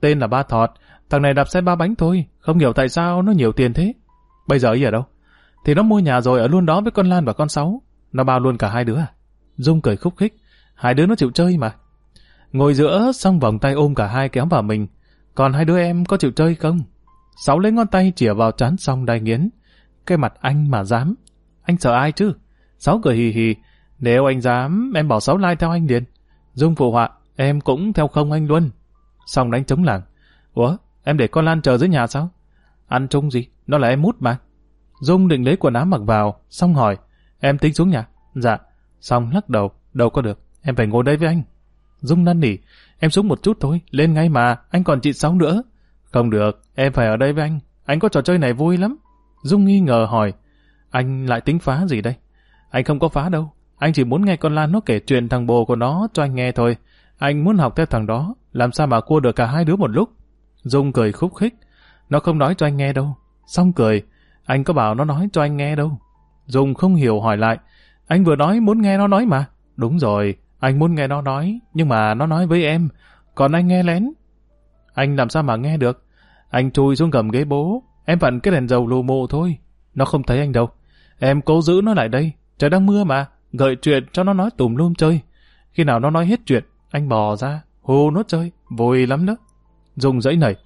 Speaker 1: tên là Ba Thọt. Thằng này đạp xe 3 bánh thôi, không hiểu tại sao nó nhiều tiền thế. Bây giờ ấy ở đâu? Thì nó mua nhà rồi ở luôn đó với con Lan và con Sáu. Nó bao luôn cả hai đứa à? Dung cười khúc khích. Hai đứa nó chịu chơi mà. Ngồi giữa xong vòng tay ôm cả hai kéo vào mình. Còn hai đứa em có chịu chơi không? Sáu lấy ngón tay chỉa vào trán Xong đai nghiến. Cái mặt anh mà dám. Anh sợ ai chứ? Sáu cười hì hì. Nếu anh dám, em bảo Sáu lai theo anh liền. Dung phụ họa. Em cũng theo không anh luôn. Xong đánh trống lảng. Ủa? Em để con Lan chờ dưới nhà sao? Ăn chung gì? Nó là em út mà. Dung định lấy quần áo mặc vào. Xong hỏi. Em tính xuống nhà? Dạ. Xong lắc đầu. Đâu có được. Em phải ngồi đây với anh. Dung năn nỉ. Em xuống một chút thôi. Lên ngay mà. Anh còn chị Sáu nữa. Không được. Em phải ở đây với anh. Anh có trò chơi này vui lắm. Dung nghi ngờ hỏi. Anh lại tính phá gì đây? Anh không có phá đâu. Anh chỉ muốn nghe con Lan nó kể chuyện thằng bồ của nó cho anh nghe thôi. Anh muốn học theo thằng đó. Làm sao mà cua được cả hai đứa một lúc? Dung cười khúc khích. Nó không nói cho anh nghe đâu. Xong cười. Anh có bảo nó nói cho anh nghe đâu. Dung không hiểu hỏi lại. Anh vừa nói muốn nghe nó nói mà. Đúng rồi. Anh muốn nghe nó nói. Nhưng mà nó nói với em. Còn anh nghe lén. Anh làm sao mà nghe được? Anh chui xuống gầm ghế bố. Em vặn cái đèn dầu lù mù thôi. Nó không thấy anh đâu. Em cố giữ nó lại đây. Trời đang mưa mà. Gợi chuyện cho nó nói tùm lum chơi. Khi nào nó nói hết chuyện, anh bò ra, hù nó chơi. Vui lắm đó. Dung dãy nảy.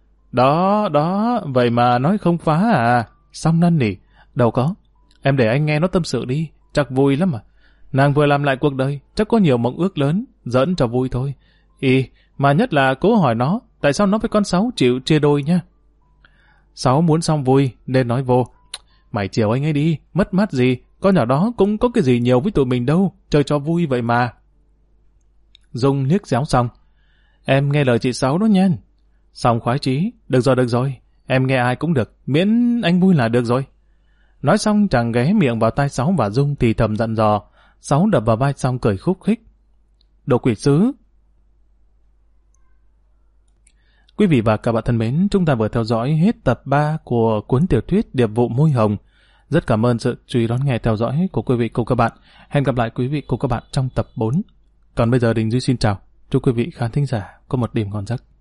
Speaker 1: Đó, vậy mà nói không phá à? Xong năn nỉ. Đâu có. Em để anh nghe nó tâm sự đi. Chắc vui lắm mà. Nàng vừa làm lại cuộc đời, chắc có nhiều mộng ước lớn. Giỡn cho vui thôi. Mà nhất là cố hỏi nó, tại sao nó với con Sáu chịu chia đôi nha. Sáu muốn Xong vui, nên nói vô. Mày chiều anh ấy đi, mất mát gì. Con nhỏ đó cũng có cái gì nhiều với tụi mình đâu. Chơi cho vui vậy mà. Dung liếc xéo Xong. Em nghe lời chị Sáu đó nha. Xong khoái chí. Được rồi. Em nghe ai cũng được. Miễn anh vui là được rồi. Nói xong chàng ghé miệng vào tai Sáu và Dung thì thầm dặn dò. Sáu đập vào vai Xong cười khúc khích. Đồ quỷ sứ. Quý vị và các bạn thân mến, chúng ta vừa theo dõi hết tập 3 của cuốn tiểu thuyết Điệp vụ môi hồng. Rất cảm ơn sự chú ý đón nghe theo dõi của quý vị cùng các bạn. Hẹn gặp lại quý vị cùng các bạn trong tập 4. Còn bây giờ Đình Duy xin chào. Chúc quý vị khán thính giả có một đêm ngon giấc.